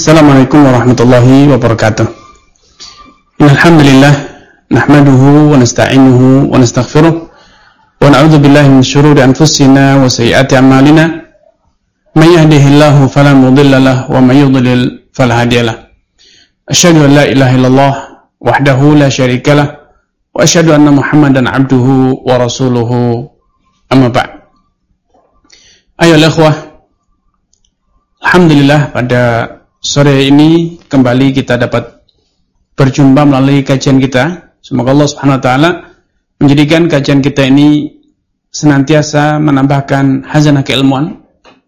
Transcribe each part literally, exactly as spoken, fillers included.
Assalamualaikum warahmatullahi wabarakatuh. Alhamdulillah nahmaduhu wa nasta'inuhu wa nastaghfiruh wa na'udzu billahi min syururi anfusina wa sayyiati a'malina. May yahdihillahu fala mudilla lahu wa may yudlil fala hadiya lahu. Asyhadu an la ilaha illallah wahdahu la syarika lahu wa asyhadu anna Muhammadan 'abduhu wa rasuluhu. Amma ba'd. Ayo ikhwah, alhamdulillah pada sore ini kembali kita dapat berjumpa melalui kajian kita. Semoga Allah Subhanahu wa taala menjadikan kajian kita ini senantiasa menambahkan khazanah keilmuan,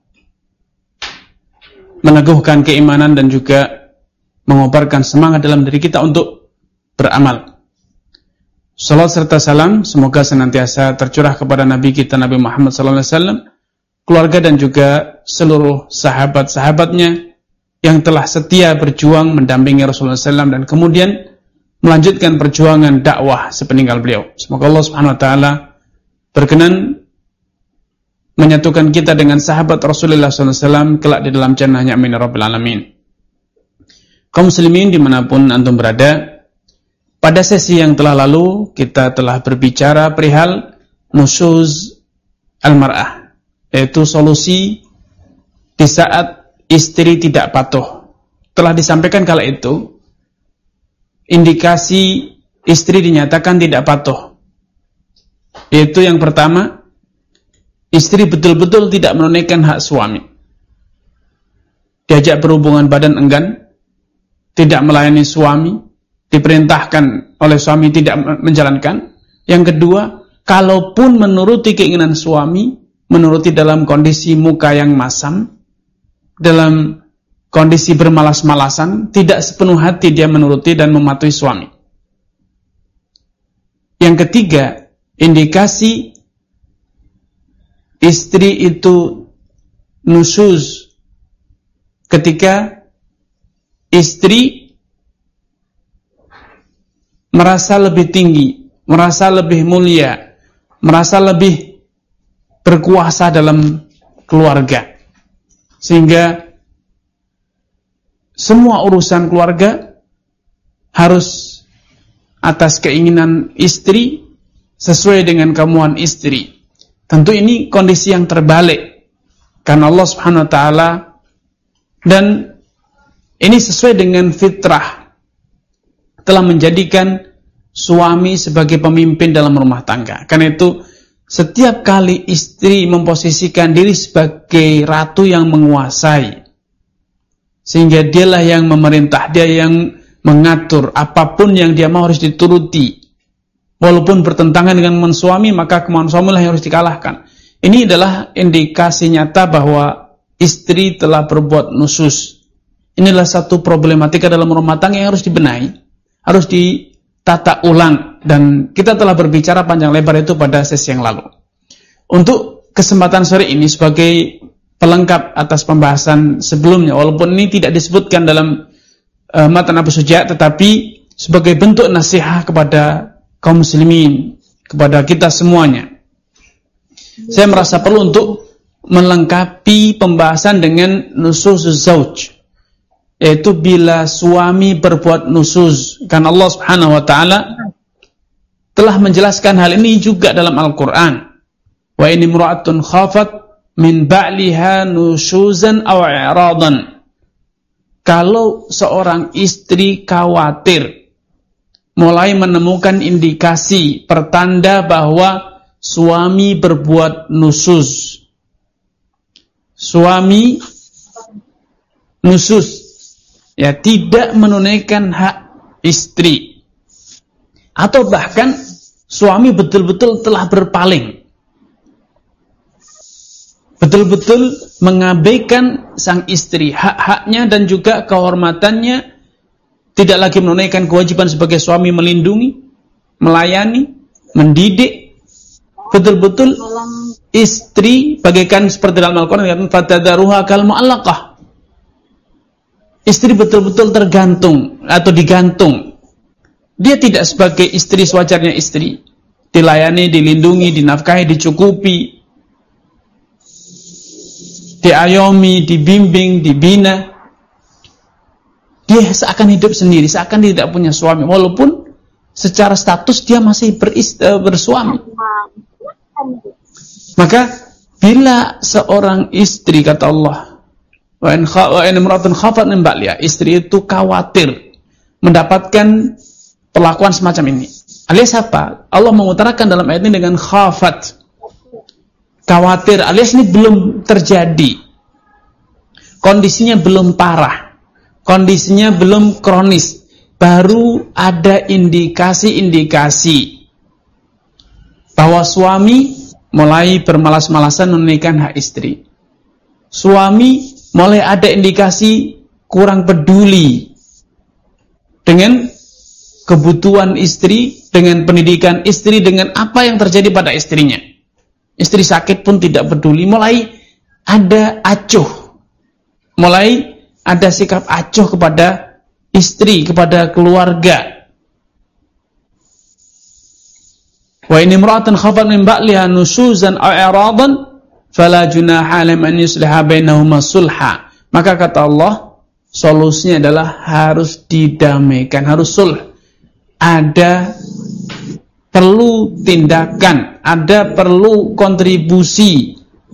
meneguhkan keimanan dan juga mengobarkan semangat dalam diri kita untuk beramal. Salat serta salam semoga senantiasa tercurah kepada Nabi kita Nabi Muhammad sallallahu alaihi wasallam, keluarga dan juga seluruh sahabat-sahabatnya yang telah setia berjuang mendampingi Rasulullah sallallahu alaihi wasallam dan kemudian melanjutkan perjuangan dakwah sepeninggal beliau. Semoga Allah Subhanahu wa taala berkenan menyatukan kita dengan sahabat Rasulullah sallallahu alaihi wasallam kelak di dalam jannahnya, amin ya rabbal alamin. Kaum muslimin dimanapun antum berada, pada sesi yang telah lalu kita telah berbicara perihal nusyuz al-mar'ah, yaitu solusi di saat istri tidak patuh. Telah disampaikan kala itu indikasi istri dinyatakan tidak patuh, yaitu yang pertama, istri betul-betul tidak menunaikan hak suami. Diajak berhubungan badan enggan, tidak melayani suami, diperintahkan oleh suami tidak menjalankan. Yang kedua, kalaupun menuruti keinginan suami, menuruti dalam kondisi muka yang masam, dalam kondisi bermalas-malasan, tidak sepenuh hati dia menuruti dan mematuhi suami. Yang ketiga, indikasi istri itu nusyuz ketika istri merasa lebih tinggi, merasa lebih mulia, merasa lebih berkuasa dalam keluarga, sehingga semua urusan keluarga harus atas keinginan istri, sesuai dengan kemauan istri. Tentu ini kondisi yang terbalik karena Allah Subhanahu wa taala, dan ini sesuai dengan fitrah, telah menjadikan suami sebagai pemimpin dalam rumah tangga. Karena itu setiap kali istri memposisikan diri sebagai ratu yang menguasai, sehingga dialah yang memerintah, dia yang mengatur, apapun yang dia mau harus dituruti. Walaupun bertentangan dengan kemauan suami, maka kemauan suami lah yang harus dikalahkan. Ini adalah indikasi nyata bahwa istri telah berbuat nusyuz. Inilah satu problematika dalam rumah tangga yang harus dibenahi, harus ditata ulang. Dan kita telah berbicara panjang lebar itu pada sesi yang lalu. Untuk kesempatan sore ini sebagai pelengkap atas pembahasan sebelumnya, walaupun ini tidak disebutkan dalam uh, matan Abu Suja', tetapi sebagai bentuk nasihat kepada kaum muslimin, kepada kita semuanya, saya merasa perlu untuk melengkapi pembahasan dengan nusyuzuz zauj, yaitu bila suami berbuat nusyuz. Karena Allah Subhanahu wa taala telah menjelaskan hal ini juga dalam Al-Quran. Wa in imra'atun khafat min ba'liha nusyuzan aw i'radan. Kalau seorang istri khawatir, mulai menemukan indikasi pertanda bahwa suami berbuat nusyuz, suami nusyuz, ya, tidak menunaikan hak istri, atau bahkan suami betul-betul telah berpaling, betul-betul mengabaikan sang istri, hak-haknya dan juga kehormatannya, tidak lagi menunaikan kewajiban sebagai suami melindungi, melayani, mendidik. Betul-betul istri bagaikan seperti dalam Al-Quran, fatadaruha kal mu'allaqah. Istri betul-betul tergantung atau digantung. Dia tidak sebagai istri sewajarnya istri, dilayani, dilindungi, dinafkahi, dicukupi, diayomi, dibimbing, dibina. dia seakan hidup sendiri, seakan dia tidak punya suami, walaupun secara status dia masih beris, uh, bersuami. Maka bila seorang istri, kata Allah, wa in imra'atun khafat min ba'liha, istri itu khawatir mendapatkan perlakuan semacam ini. Alias apa? Allah mengutarakan dalam ayat ini dengan khafat, khawatir, alias ini belum terjadi, kondisinya belum parah, kondisinya belum kronis, baru ada indikasi-indikasi bahwa suami mulai bermalas-malasan menunaikan hak istri. Suami mulai ada indikasi kurang peduli dengan kebutuhan istri, dengan pendidikan istri, dengan apa yang terjadi pada istrinya. Istri sakit pun tidak peduli, mulai ada acuh, mulai ada sikap acuh kepada istri, kepada keluarga. Wa in imra'atan khafat min ba'liha nusyuzan aw i'radan fala junaha 'alaihim an yusliha bainahuma sulha. Maka kata Allah, solusinya adalah harus didamaikan, harus sulh. Ada perlu tindakan, ada perlu kontribusi,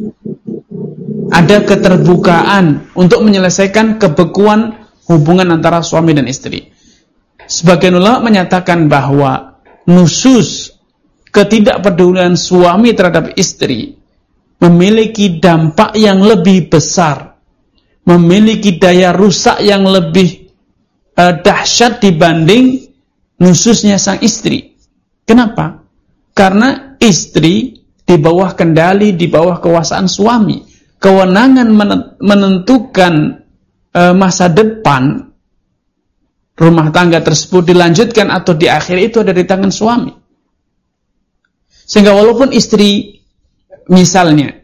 ada keterbukaan untuk menyelesaikan kebekuan hubungan antara suami dan istri. Sebagian ulama menyatakan bahwa nusus, ketidakpedulian suami terhadap istri, memiliki dampak yang lebih besar, memiliki daya rusak yang lebih uh, dahsyat dibanding nususnya sang istri. Kenapa? Karena istri di bawah kendali, di bawah kekuasaan suami. Kewenangan menentukan uh, masa depan rumah tangga tersebut dilanjutkan atau diakhiri itu ada di tangan suami. Sehingga walaupun istri misalnya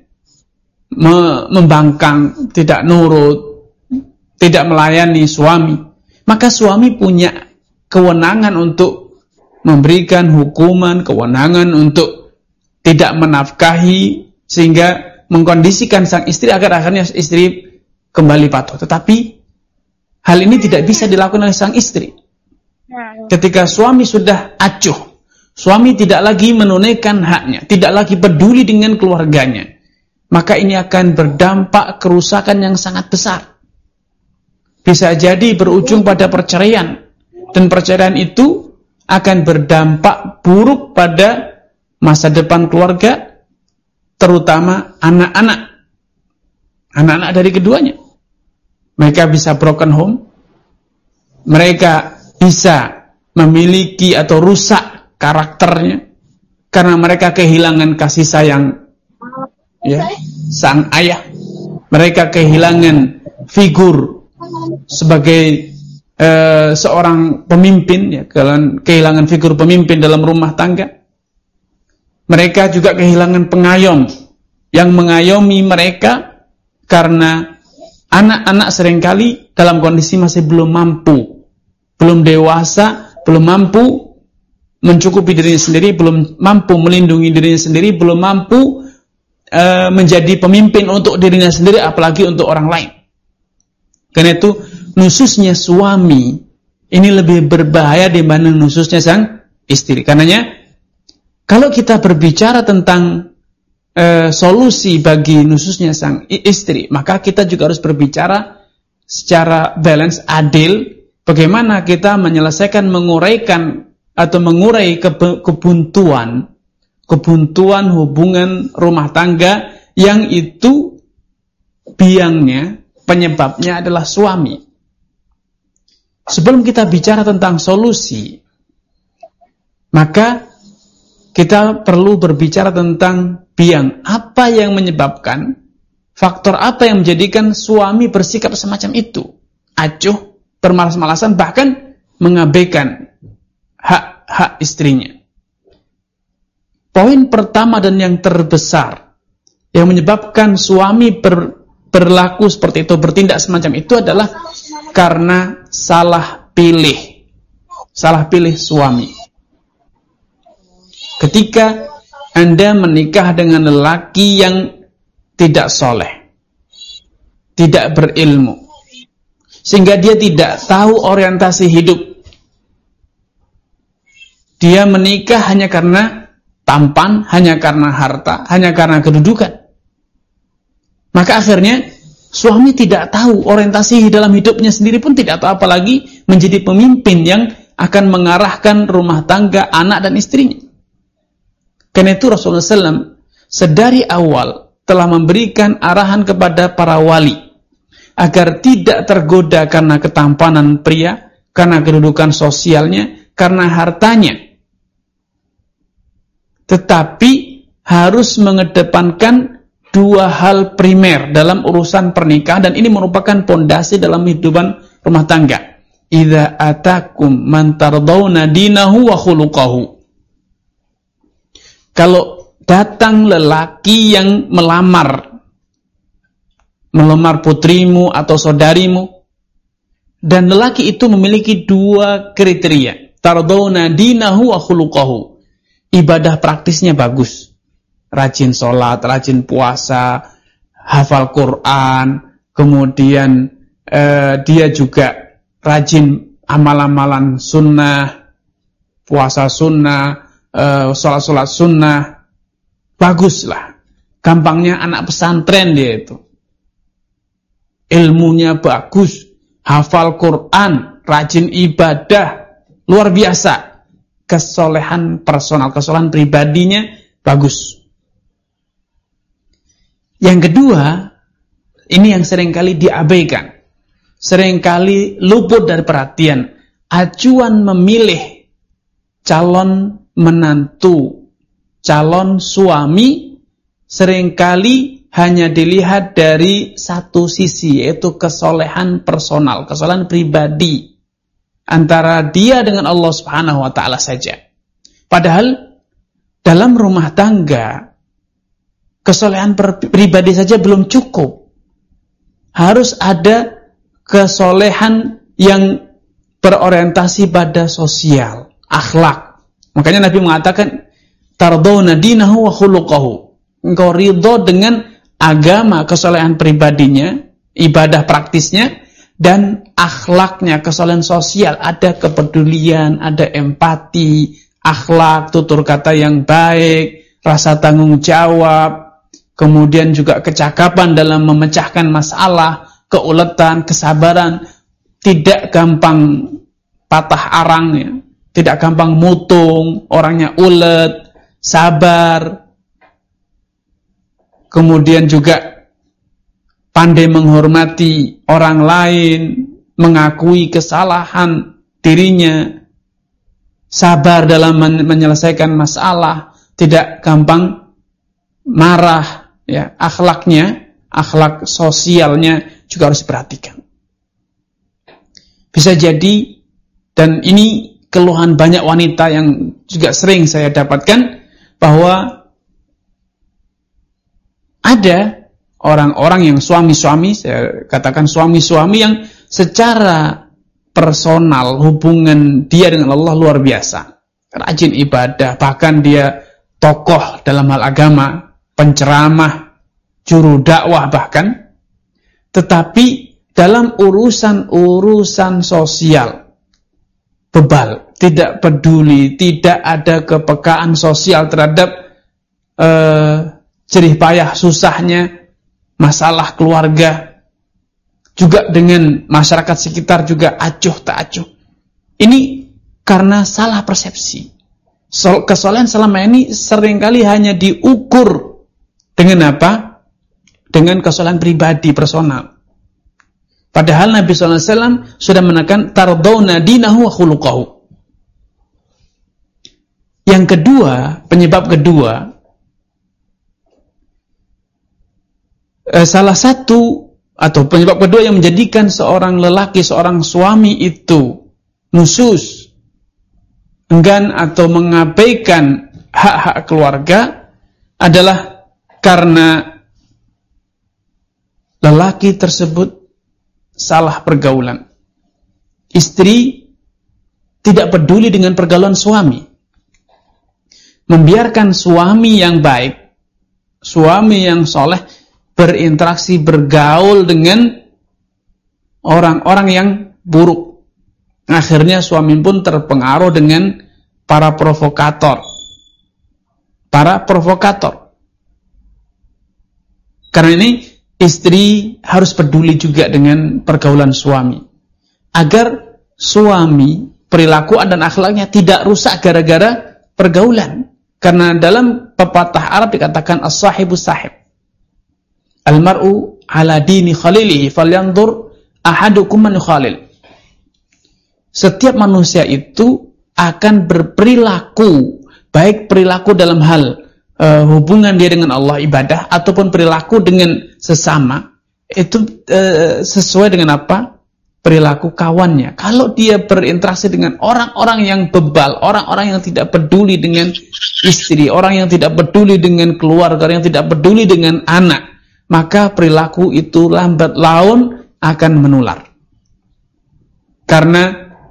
me- membangkang, tidak nurut, tidak melayani suami, maka suami punya kewenangan untuk memberikan hukuman, kewenangan untuk tidak menafkahi, sehingga mengkondisikan sang istri agar akhirnya istri kembali patuh. Tetapi hal ini tidak bisa dilakukan oleh sang istri. Ketika suami sudah acuh, suami tidak lagi menunaikan haknya, tidak lagi peduli dengan keluarganya, maka ini akan berdampak kerusakan yang sangat besar. Bisa jadi berujung pada perceraian, dan perceraian itu akan berdampak buruk pada masa depan keluarga, terutama anak-anak. Anak-anak dari keduanya. Mereka bisa broken home, mereka bisa memiliki atau rusak karakternya karena mereka kehilangan kasih sayang ya sang ayah, mereka kehilangan figur sebagai uh, seorang pemimpin ya, kehilangan figur pemimpin dalam rumah tangga. Mereka juga kehilangan pengayom yang mengayomi mereka, karena anak-anak seringkali dalam kondisi masih belum mampu, belum dewasa, belum mampu mencukupi dirinya sendiri, belum mampu melindungi dirinya sendiri, belum mampu e, menjadi pemimpin untuk dirinya sendiri, apalagi untuk orang lain. Karena itu nususnya suami ini lebih berbahaya dibanding nususnya sang istri. Karenanya kalau kita berbicara tentang e, solusi bagi nususnya sang istri, maka kita juga harus berbicara secara balance, adil, bagaimana kita menyelesaikan, menguraikan atau mengurai kebe- kebuntuan kebuntuan hubungan rumah tangga yang itu biangnya, penyebabnya adalah suami. Sebelum kita bicara tentang solusi, maka kita perlu berbicara tentang biang. Apa yang menyebabkan, faktor apa yang menjadikan suami bersikap semacam itu? Acuh, bermalas-malasan, bahkan mengabaikan hak-hak istrinya. Poin pertama dan yang terbesar yang menyebabkan suami ber, berlaku seperti itu, bertindak semacam itu adalah karena salah pilih. Salah pilih suami. Ketika Anda menikah dengan lelaki yang tidak soleh, tidak berilmu, sehingga dia tidak tahu orientasi hidup. Dia menikah hanya karena tampan, hanya karena harta, hanya karena kedudukan. Maka akhirnya suami tidak tahu orientasi dalam hidupnya sendiri pun tidak tahu, apalagi menjadi pemimpin yang akan mengarahkan rumah tangga, anak dan istrinya. Karena itu Rasulullah shallallahu alaihi wasallam sedari awal telah memberikan arahan kepada para wali agar tidak tergoda karena ketampanan pria, karena kedudukan sosialnya, karena hartanya, tetapi harus mengedepankan dua hal primer dalam urusan pernikahan, dan ini merupakan pondasi dalam kehidupan rumah tangga. Idza atakum man tardawna dinahu wa khuluquhu. Kalau datang lelaki yang melamar, melamar putrimu atau saudarimu, dan lelaki itu memiliki dua kriteria, tardawna dinahu wa khuluquhu. Ibadah praktisnya bagus, rajin sholat, rajin puasa, hafal Quran, kemudian eh, dia juga rajin amal-amalan sunnah, puasa sunnah, eh, sholat-sholat sunnah, baguslah. Gampangnya anak pesantren dia itu. Ilmunya bagus, hafal Quran, rajin ibadah, luar biasa. Kesolehan personal, kesolehan pribadinya bagus. Yang kedua, ini yang seringkali diabaikan, seringkali luput dari perhatian. Acuan memilih calon menantu, calon suami seringkali hanya dilihat dari satu sisi, yaitu kesolehan personal, kesolehan pribadi antara dia dengan Allah Subhanahu wa taala saja. Padahal dalam rumah tangga kesolehan pribadi saja belum cukup. Harus ada kesolehan yang berorientasi pada sosial, akhlak. Makanya Nabi mengatakan tardawna dinahu wa khuluquhu. Engkau ridho dengan agama, kesolehan pribadinya, ibadah praktisnya, dan akhlaknya, kesolehan sosial, ada kepedulian, ada empati, akhlak, tutur kata yang baik, rasa tanggung jawab, kemudian juga kecakapan dalam memecahkan masalah, keuletan, kesabaran, tidak gampang patah arang, ya, tidak gampang mutung, orangnya ulet, sabar, kemudian juga pandai menghormati orang lain, mengakui kesalahan dirinya, sabar dalam menyelesaikan masalah, tidak gampang marah, ya, akhlaknya, akhlak sosialnya juga harus diperhatikan. Bisa jadi, dan ini keluhan banyak wanita yang juga sering saya dapatkan, bahwa ada orang-orang yang suami-suami, saya katakan suami-suami yang secara personal hubungan dia dengan Allah luar biasa, rajin ibadah, bahkan dia tokoh dalam hal agama, penceramah, juru dakwah bahkan, tetapi dalam urusan-urusan sosial bebal, tidak peduli, tidak ada kepekaan sosial terhadap eh, jerih payah susahnya, masalah keluarga, juga dengan masyarakat sekitar juga acuh tak acuh. Ini karena salah persepsi. Kesolehan selama ini seringkali hanya diukur dengan apa? Dengan kesolehan pribadi, personal. Padahal Nabi shallallahu alaihi wasallam sudah menekan tardawna dinahu wa khuluquhu. Yang kedua, penyebab kedua, eh, salah satu atau penyebab kedua yang menjadikan seorang lelaki, seorang suami itu nusus, enggan atau mengabaikan hak-hak keluarga adalah karena lelaki tersebut salah pergaulan. Istri tidak peduli dengan pergaulan suami, membiarkan suami yang baik, suami yang soleh berinteraksi, bergaul dengan orang-orang yang buruk. Akhirnya suami pun terpengaruh dengan para provokator. Para provokator. Karena ini istri harus peduli juga dengan pergaulan suami. Agar suami, perilaku dan akhlaknya tidak rusak gara-gara pergaulan. Karena dalam pepatah Arab dikatakan as-sahibu sahib. Al-mar'u ala dini khalilihi falyanzur ahadukum man yukhalil. Setiap manusia itu akan berperilaku, baik perilaku dalam hal uh, hubungan dia dengan Allah, ibadah, ataupun perilaku dengan sesama, itu uh, sesuai dengan apa? Perilaku kawannya. Kalau dia berinteraksi dengan orang-orang yang bebal, orang-orang yang tidak peduli dengan istri, orang yang tidak peduli dengan keluarga, yang tidak peduli dengan anak, maka perilaku itu lambat laun akan menular. Karena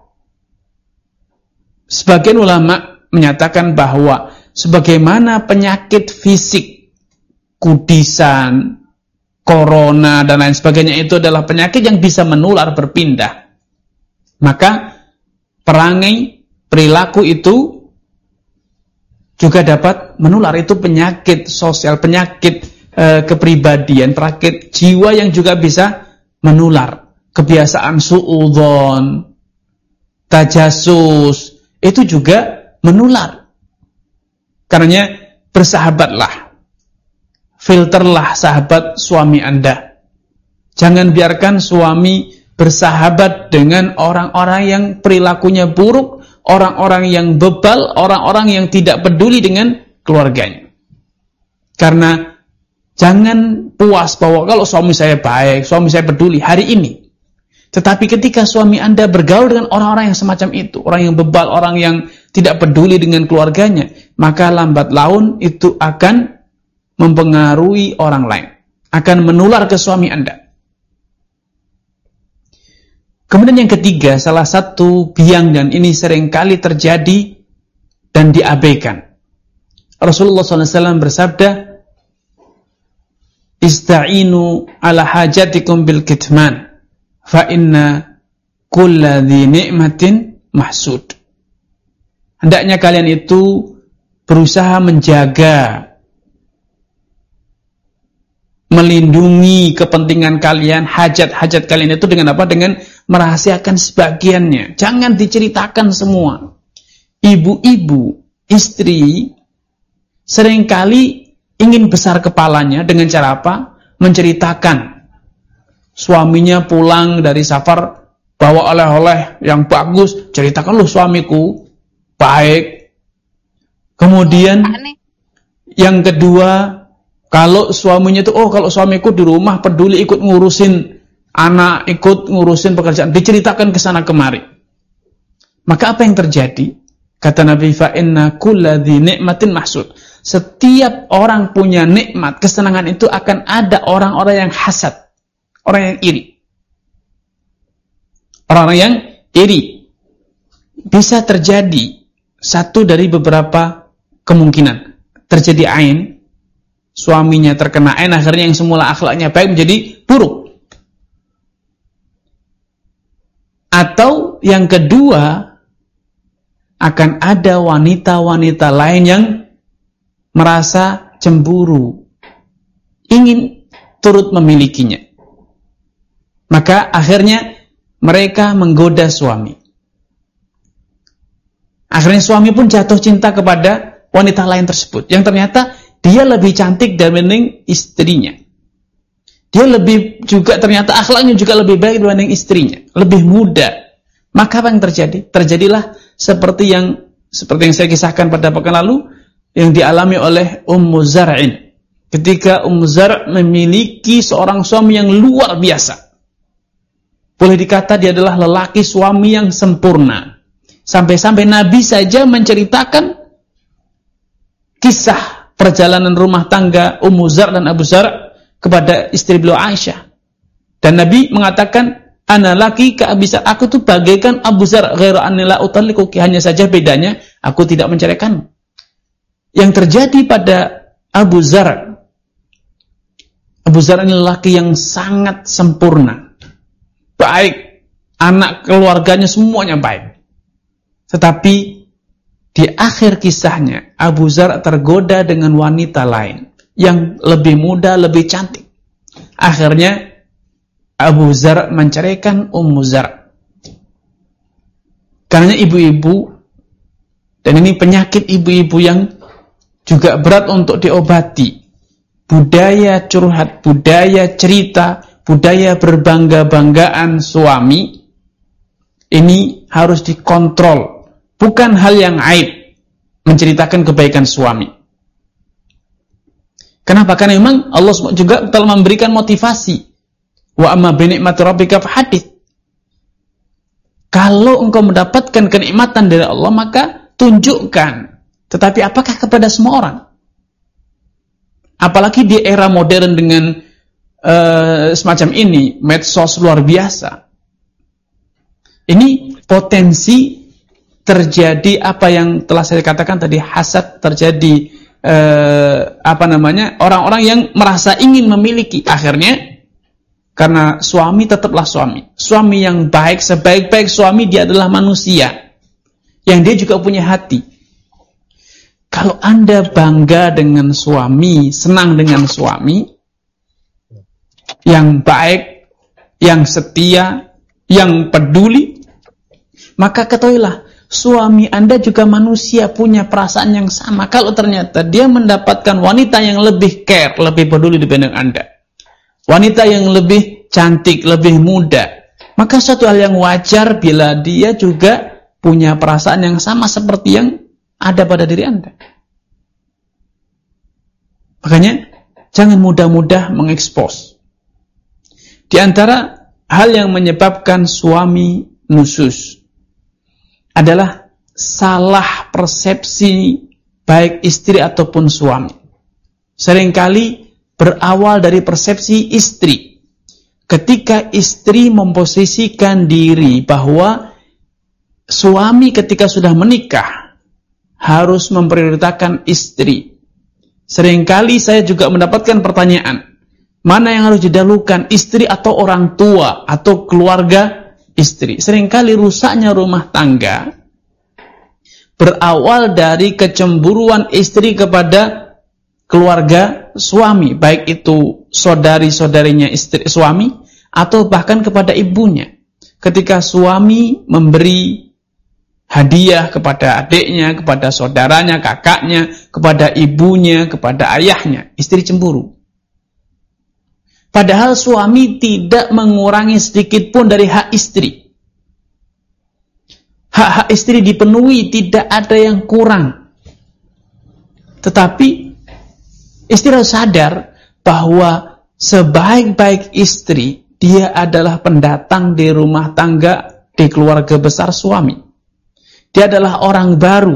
sebagian ulama menyatakan bahwa sebagaimana penyakit fisik, kudisan, corona dan lain sebagainya itu adalah penyakit yang bisa menular, berpindah, maka perangai, perilaku itu juga dapat menular. Itu penyakit sosial, penyakit e, kepribadian, penyakit jiwa yang juga bisa menular. Kebiasaan suudzon, tajasus, itu juga menular. Karenanya bersahabatlah, filterlah sahabat suami Anda. Jangan biarkan suami bersahabat dengan orang-orang yang perilakunya buruk, orang-orang yang bebal, orang-orang yang tidak peduli dengan keluarganya. Karena jangan puas bahwa kalau suami saya baik, suami saya peduli hari ini. Tetapi ketika suami Anda bergaul dengan orang-orang yang semacam itu, orang yang bebal, orang yang tidak peduli dengan keluarganya, maka lambat laun itu akan mempengaruhi orang lain, akan menular ke suami Anda. Kemudian yang ketiga, salah satu biang dan ini seringkali terjadi dan diabaikan. Rasulullah shallallahu alaihi wasallam bersabda, "Ista'inu ala hajatikum bil kitman, fa inna kulla dhi ni'matin mahsud." Hendaknya kalian itu berusaha menjaga, melindungi kepentingan kalian, hajat-hajat kalian itu dengan apa? Dengan merahasiakan sebagiannya. Jangan diceritakan semua. Ibu-ibu, istri, seringkali ingin besar kepalanya dengan cara apa? Menceritakan. Suaminya pulang dari safar, bawa oleh-oleh yang bagus, ceritakan, loh suamiku baik. Kemudian yang kedua, kalau suaminya itu, oh kalau suamiku di rumah peduli ikut ngurusin anak, ikut ngurusin pekerjaan, diceritakan ke sana kemari. Maka apa yang terjadi? Kata Nabi, fa inna kulla dhi ni'matin mahsud. Setiap orang punya nikmat, kesenangan itu akan ada orang-orang yang hasad, orang yang iri. Orang-orang yang iri. Bisa terjadi satu dari beberapa kemungkinan. Terjadi ain, suaminya terkena ain, akhirnya yang semula akhlaknya baik menjadi buruk. Atau yang kedua, akan ada wanita-wanita lain yang merasa cemburu, ingin turut memilikinya. Maka akhirnya mereka menggoda suami. Akhirnya suami pun jatuh cinta kepada wanita lain tersebut, yang ternyata dia lebih cantik dibanding istrinya. Dia lebih juga ternyata akhlaknya juga lebih baik dibanding istrinya, lebih muda. Maka apa yang terjadi? Terjadilah seperti yang seperti yang saya kisahkan pada pekan lalu yang dialami oleh Ummu Zar'in. Ketika Ummu Zar' memiliki seorang suami yang luar biasa. Boleh dikata dia adalah lelaki suami yang sempurna. Sampai-sampai Nabi saja menceritakan kisah perjalanan rumah tangga Ummu Zar' dan Abu Zar' kepada istri beliau Aisyah. Dan Nabi mengatakan, ana laki ka Abi Zar', aku tuh bagaikan Abu Zar', ghairu anni la utalliquki, hanya saja bedanya aku tidak menceraikanmu. Yang terjadi pada Abu Zar', Abu Zar' ini lelaki yang sangat sempurna. baik, anak keluarganya semuanya baik. Tetapi di akhir kisahnya Abu Zar tergoda dengan wanita lain yang lebih muda, lebih cantik. Akhirnya Abu Zar menceraikan Ummu Zar. Karena ibu-ibu, dan ini penyakit ibu-ibu yang juga berat untuk diobati. Budaya curhat, budaya cerita, budaya berbangga-banggaan suami, ini harus dikontrol. Bukan hal yang aib menceritakan kebaikan suami. Kenapa? Karena memang Allah juga telah memberikan motivasi. Wa amma bi ni'mati rabbika fahadits. Kalau engkau mendapatkan kenikmatan dari Allah, maka tunjukkan. Tetapi apakah kepada semua orang? Apalagi di era modern dengan uh, semacam ini, medsos luar biasa. Ini potensi terjadi apa yang telah saya katakan tadi, hasad, terjadi uh, apa namanya, orang-orang yang merasa ingin memiliki. Akhirnya karena suami tetaplah suami. Suami yang baik, sebaik-baik suami, dia adalah manusia. Yang dia juga punya hati. Kalau Anda bangga dengan suami, senang dengan suami, yang baik, yang setia, yang peduli, maka ketahuilah, suami Anda juga manusia, punya perasaan yang sama. Kalau ternyata dia mendapatkan wanita yang lebih care, lebih peduli dibanding Anda, wanita yang lebih cantik, lebih muda, maka suatu hal yang wajar bila dia juga punya perasaan yang sama seperti yang ada pada diri Anda. Makanya jangan mudah-mudah mengekspos. Di antara hal yang menyebabkan suami nusyuz adalah salah persepsi baik istri ataupun suami. Seringkali berawal dari persepsi istri. Ketika istri memposisikan diri bahwa suami ketika sudah menikah harus memprioritaskan istri. Seringkali saya juga mendapatkan pertanyaan, mana yang harus didahulukan, istri atau orang tua atau keluarga istri? Seringkali rusaknya rumah tangga berawal dari kecemburuan istri kepada keluarga suami, baik itu saudari-saudarinya istri suami atau bahkan kepada ibunya. Ketika suami memberi hadiah kepada adiknya, kepada saudaranya, kakaknya, kepada ibunya, kepada ayahnya, istri cemburu. Padahal suami tidak mengurangi sedikit pun dari hak istri. Hak-hak istri dipenuhi, tidak ada yang kurang. Tetapi istri harus sadar bahwa sebaik-baik istri, dia adalah pendatang di rumah tangga, di keluarga besar suami. Dia adalah orang baru.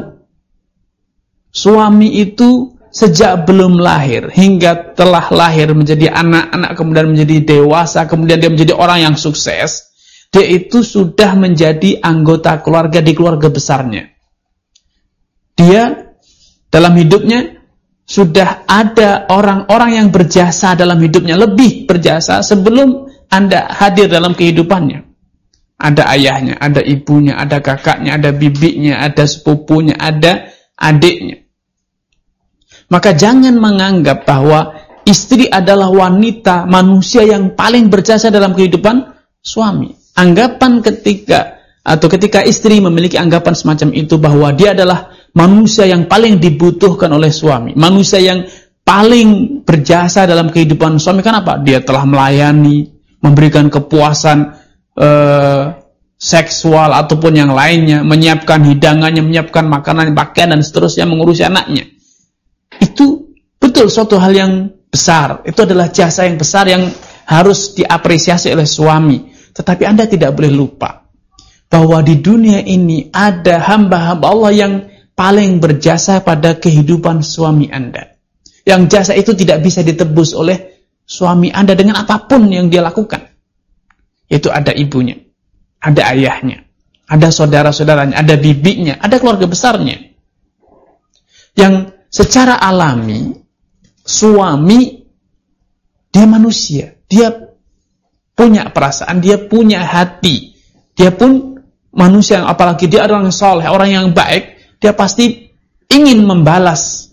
Suami itu sejak belum lahir hingga telah lahir menjadi anak-anak, kemudian menjadi dewasa, kemudian dia menjadi orang yang sukses, dia itu sudah menjadi anggota keluarga di keluarga besarnya. Dia dalam hidupnya sudah ada orang-orang yang berjasa dalam hidupnya, lebih berjasa sebelum Anda hadir dalam kehidupannya. Ada ayahnya, ada ibunya, ada kakaknya, ada bibinya, ada sepupunya, ada adiknya. Maka jangan menganggap bahwa istri adalah wanita, manusia yang paling berjasa dalam kehidupan suami. Anggapan ketika atau ketika istri memiliki anggapan semacam itu bahwa dia adalah manusia yang paling dibutuhkan oleh suami, manusia yang paling berjasa dalam kehidupan suami. Kenapa? Dia telah melayani, memberikan kepuasan Uh, seksual ataupun yang lainnya, menyiapkan hidangannya, menyiapkan makanan, pakaian dan seterusnya, mengurusi anaknya. Itu betul suatu hal yang besar. Itu adalah jasa yang besar yang harus diapresiasi oleh suami. Tetapi Anda tidak boleh lupa bahwa di dunia ini ada hamba-hamba Allah yang paling berjasa pada kehidupan suami Anda. Yang jasa itu tidak bisa ditebus oleh suami Anda dengan apapun yang dia lakukan. Itu ada ibunya, ada ayahnya, ada saudara-saudaranya, ada bibinya, ada keluarga besarnya. Yang secara alami, suami, dia manusia, dia punya perasaan, dia punya hati. Dia pun manusia, apalagi dia orang yang soleh, orang yang baik, dia pasti ingin membalas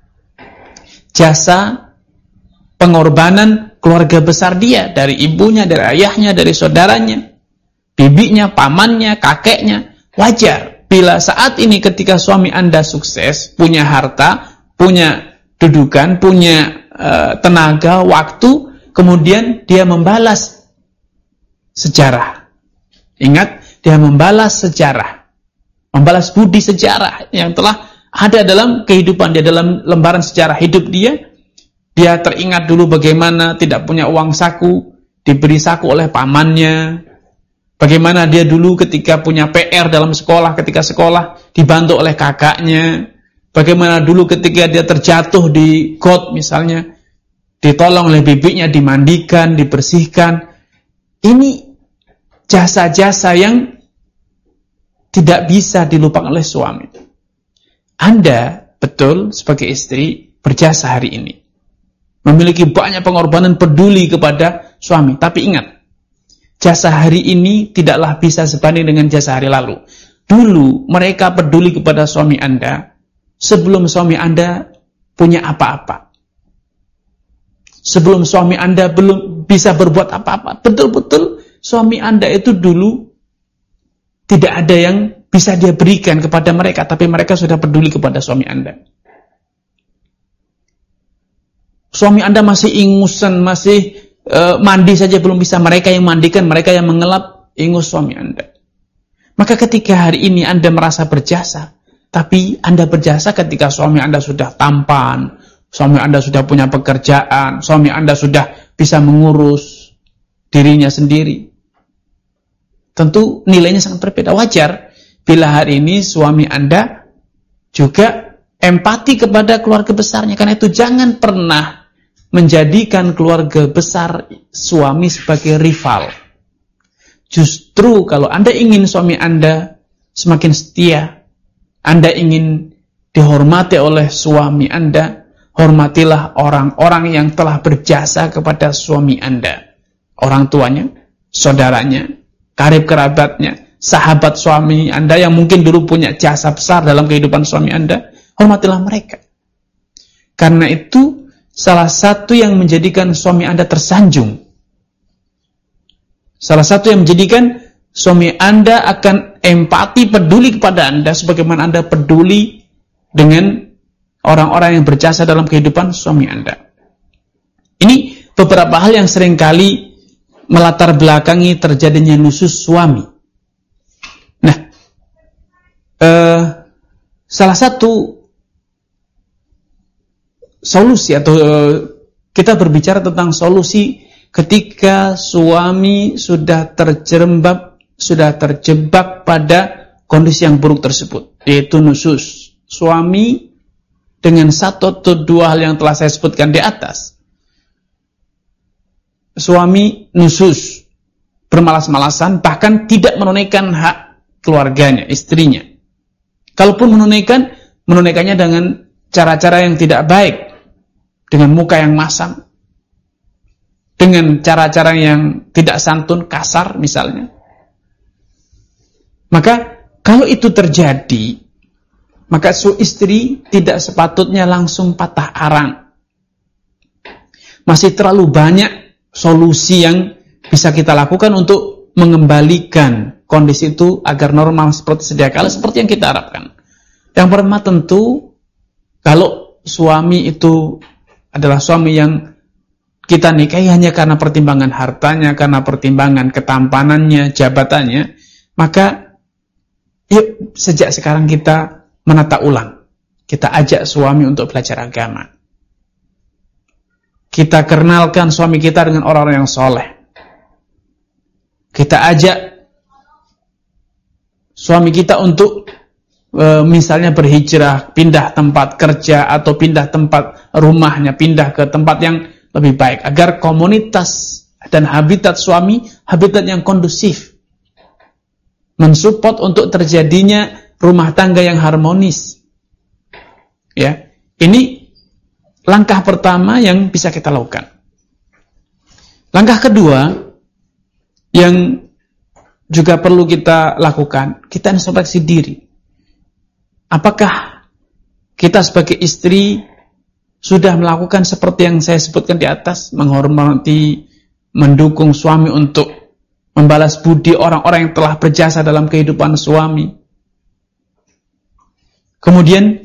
jasa pengorbanan keluarga besar dia, dari ibunya, dari ayahnya, dari saudaranya, bibinya, pamannya, kakeknya. Wajar bila saat ini ketika suami Anda sukses, punya harta, punya dudukan, punya uh, tenaga, waktu, kemudian dia membalas sejarah. Ingat, dia membalas sejarah, membalas budi sejarah yang telah ada dalam kehidupan dia, dalam lembaran sejarah hidup dia. Dia teringat dulu bagaimana tidak punya uang saku, diberi saku oleh pamannya. Bagaimana dia dulu ketika punya P R dalam sekolah, ketika sekolah dibantu oleh kakaknya. Bagaimana dulu ketika dia terjatuh di got misalnya, ditolong oleh bibinya, dimandikan, dibersihkan. Ini jasa-jasa yang tidak bisa dilupakan oleh suami. Anda betul sebagai istri berjasa hari ini, memiliki banyak pengorbanan, peduli kepada suami. Tapi ingat, jasa hari ini tidaklah bisa sebanding dengan jasa hari lalu. Dulu mereka peduli kepada suami Anda sebelum suami Anda punya apa-apa, sebelum suami Anda belum bisa berbuat apa-apa. Betul-betul suami Anda itu dulu tidak ada yang bisa dia berikan kepada mereka, tapi mereka sudah peduli kepada suami Anda. Suami Anda masih ingusan, masih uh, mandi saja belum bisa, mereka yang mandikan, mereka yang mengelap ingus suami Anda. Maka ketika hari ini Anda merasa berjasa, tapi Anda berjasa ketika suami Anda sudah tampan, suami Anda sudah punya pekerjaan, suami Anda sudah bisa mengurus dirinya sendiri. Tentu nilainya sangat berbeda. Wajar bila hari ini suami Anda juga empati kepada keluarga besarnya. Karena itu jangan pernah menjadikan keluarga besar suami sebagai rival. Justru kalau Anda ingin suami Anda semakin setia, Anda ingin dihormati oleh suami Anda, hormatilah orang-orang yang telah berjasa kepada suami Anda. Orang tuanya, saudaranya, karib kerabatnya, sahabat suami Anda yang mungkin dulu punya jasa besar dalam kehidupan suami Anda, hormatilah mereka. Karena itu salah satu yang menjadikan suami Anda tersanjung, salah satu yang menjadikan suami Anda akan empati, peduli kepada Anda sebagaimana Anda peduli dengan orang-orang yang berjasa dalam kehidupan suami Anda. Ini beberapa hal yang seringkali melatar belakangi terjadinya nusyuz suami. Nah, eh, salah satu solusi atau eh, kita berbicara tentang solusi ketika suami sudah terjerembab, sudah terjebak pada kondisi yang buruk tersebut, yaitu nusyuz. Suami dengan satu atau dua hal yang telah saya sebutkan di atas, suami nusyuz, bermalas-malasan, bahkan tidak menunaikan hak keluarganya, istrinya. Kalaupun menunaikan, menunaikannya dengan cara-cara yang tidak baik, dengan muka yang masam, dengan cara-cara yang tidak santun, kasar misalnya. Maka kalau itu terjadi, maka su istri tidak sepatutnya langsung patah arang. Masih terlalu banyak solusi yang bisa kita lakukan untuk mengembalikan kondisi itu agar normal seperti sedia kala, seperti yang kita harapkan. Yang pertama tentu, kalau suami itu adalah suami yang kita nikahi hanya karena pertimbangan hartanya, karena pertimbangan ketampanannya, jabatannya, maka yuk sejak sekarang kita menata ulang. Kita ajak suami untuk belajar agama. Kita kenalkan suami kita dengan orang-orang yang soleh. Kita ajak suami kita untuk e, misalnya berhijrah, pindah tempat kerja atau pindah tempat rumahnya, pindah ke tempat yang lebih baik, agar komunitas dan habitat suami habitat yang kondusif, mensupport untuk terjadinya rumah tangga yang harmonis. Ya, ini langkah pertama yang bisa kita lakukan. Langkah kedua, yang juga perlu kita lakukan, kita introspeksi diri. Apakah kita sebagai istri sudah melakukan seperti yang saya sebutkan di atas, menghormati, mendukung suami untuk membalas budi orang-orang yang telah berjasa dalam kehidupan suami. Kemudian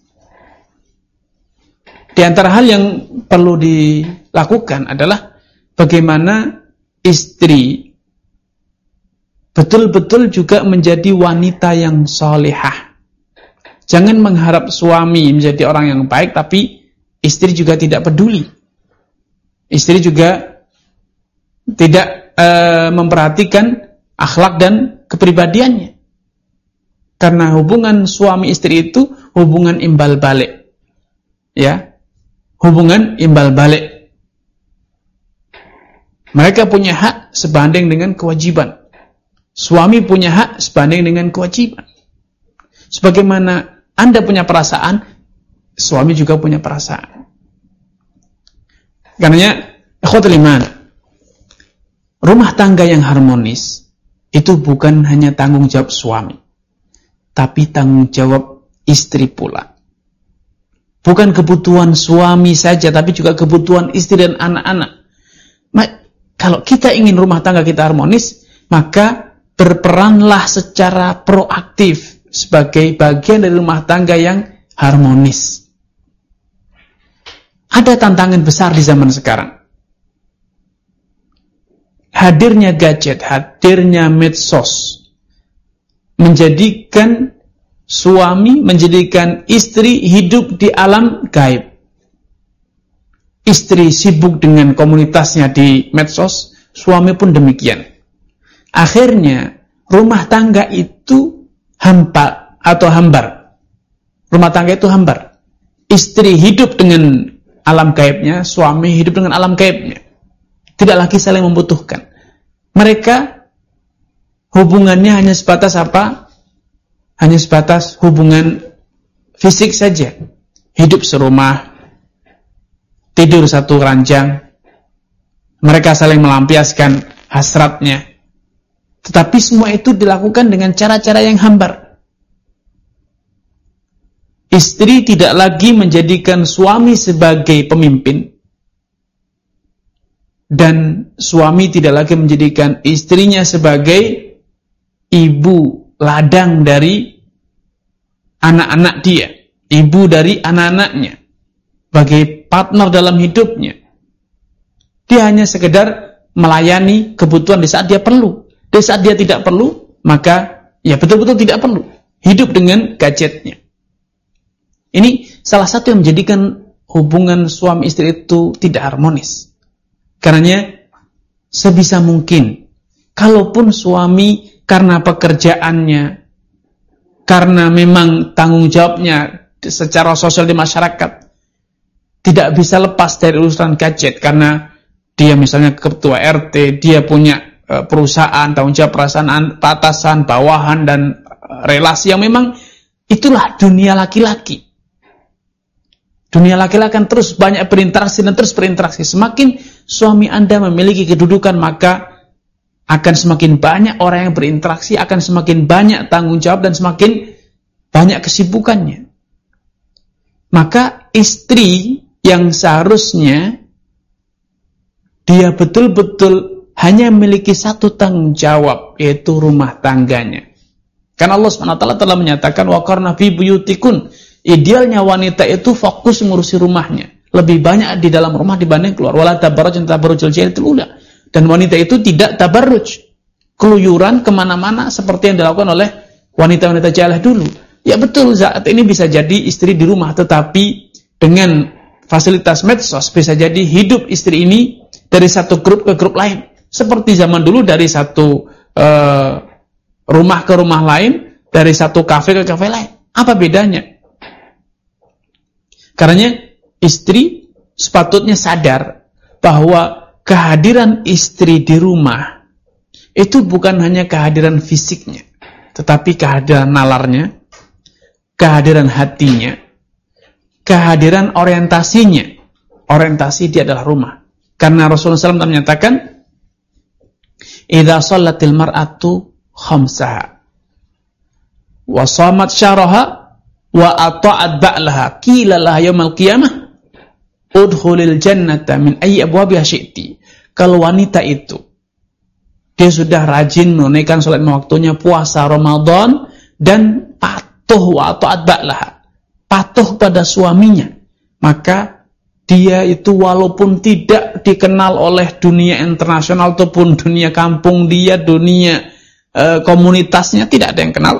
di antara hal yang perlu dilakukan adalah bagaimana istri betul-betul juga menjadi wanita yang solehah. Jangan mengharap suami menjadi orang yang baik, tapi istri juga tidak peduli. Istri juga tidak e, memperhatikan akhlak dan kepribadiannya. Karena hubungan suami istri itu hubungan imbal balik. Ya, hubungan imbal balik. Mereka punya hak sebanding dengan kewajiban. Suami punya hak sebanding dengan kewajiban. Sebagaimana Anda punya perasaan, suami juga punya perasaan. Karenanya, ikhwatul iman, rumah tangga yang harmonis itu bukan hanya tanggung jawab suami, tapi tanggung jawab istri pula. Bukan kebutuhan suami saja, tapi juga kebutuhan istri dan anak-anak. Kalau kita ingin rumah tangga kita harmonis, maka berperanlah secara proaktif sebagai bagian dari rumah tangga yang harmonis. Ada tantangan besar di zaman sekarang. Hadirnya gadget, hadirnya medsos menjadikan suami, menjadikan istri hidup di alam gaib. Istri sibuk dengan komunitasnya di medsos, suami pun demikian. Akhirnya rumah tangga itu hampa atau hambar. Rumah tangga itu hambar. Istri hidup dengan alam gaibnya, suami hidup dengan alam gaibnya. Tidak lagi saling membutuhkan. Mereka hubungannya hanya sebatas apa? Hanya sebatas hubungan fisik saja. Hidup serumah, tidur satu ranjang. Mereka saling melampiaskan hasratnya. Tetapi semua itu dilakukan dengan cara-cara yang hambar. Istri tidak lagi menjadikan suami sebagai pemimpin, dan suami tidak lagi menjadikan istrinya sebagai ibu ladang dari anak-anak dia, ibu dari anak-anaknya, sebagai partner dalam hidupnya. Dia hanya sekedar melayani kebutuhan di saat dia perlu. Di saat dia tidak perlu, maka ya betul-betul tidak perlu. Hidup dengan gadgetnya. Ini salah satu yang menjadikan hubungan suami istri itu tidak harmonis. Karenanya sebisa mungkin, kalaupun suami karena pekerjaannya, karena memang tanggung jawabnya secara sosial di masyarakat, tidak bisa lepas dari urusan gadget, karena dia misalnya ketua R T, dia punya perusahaan, tanggung jawab perasaan atasan, bawahan, dan relasi yang memang itulah dunia laki-laki. Dunia laki-laki akan terus banyak berinteraksi dan terus berinteraksi. Semakin suami Anda memiliki kedudukan, maka akan semakin banyak orang yang berinteraksi, akan semakin banyak tanggung jawab dan semakin banyak kesibukannya. Maka istri yang seharusnya dia betul-betul hanya memiliki satu tanggung jawab, yaitu rumah tangganya. Karena Allah subhanahu wa taala telah menyatakan, wa qarna fi buyutikun. Idealnya wanita itu fokus mengurusi rumahnya, lebih banyak di dalam rumah dibanding keluar. Wala tabarrujna tabarrujal jahiliyatil ula. Dan wanita itu tidak tabarruj, keluyuran kemana-mana seperti yang dilakukan oleh wanita-wanita jahiliyah dulu. Ya betul, saat ini bisa jadi istri di rumah, tetapi dengan fasilitas medsos bisa jadi hidup istri ini dari satu grup ke grup lain. Seperti zaman dulu dari satu uh, rumah ke rumah lain, dari satu kafe ke kafe lain. Apa bedanya? Karenanya istri sepatutnya sadar bahwa kehadiran istri di rumah itu bukan hanya kehadiran fisiknya, tetapi kehadiran nalarnya, kehadiran hatinya, kehadiran orientasinya. Orientasi dia adalah rumah. Karena Rasulullah shallallahu alaihi wasallam menyatakan, idza shallatil mar'atu khamsaha wa shamat syahraha wa ata'at ba'laha qila laha yaumil qiyamah udkhulil jannata min ayyi abwabiha syi'ti. Kalau wanita itu dia sudah rajin menunaikan salat lima waktunya, puasa Ramadan, dan patuh wa ta'at ba'laha, patuh pada suaminya, maka dia itu walaupun tidak dikenal oleh dunia internasional ataupun dunia kampung dia, dunia e, komunitasnya, tidak ada yang kenal,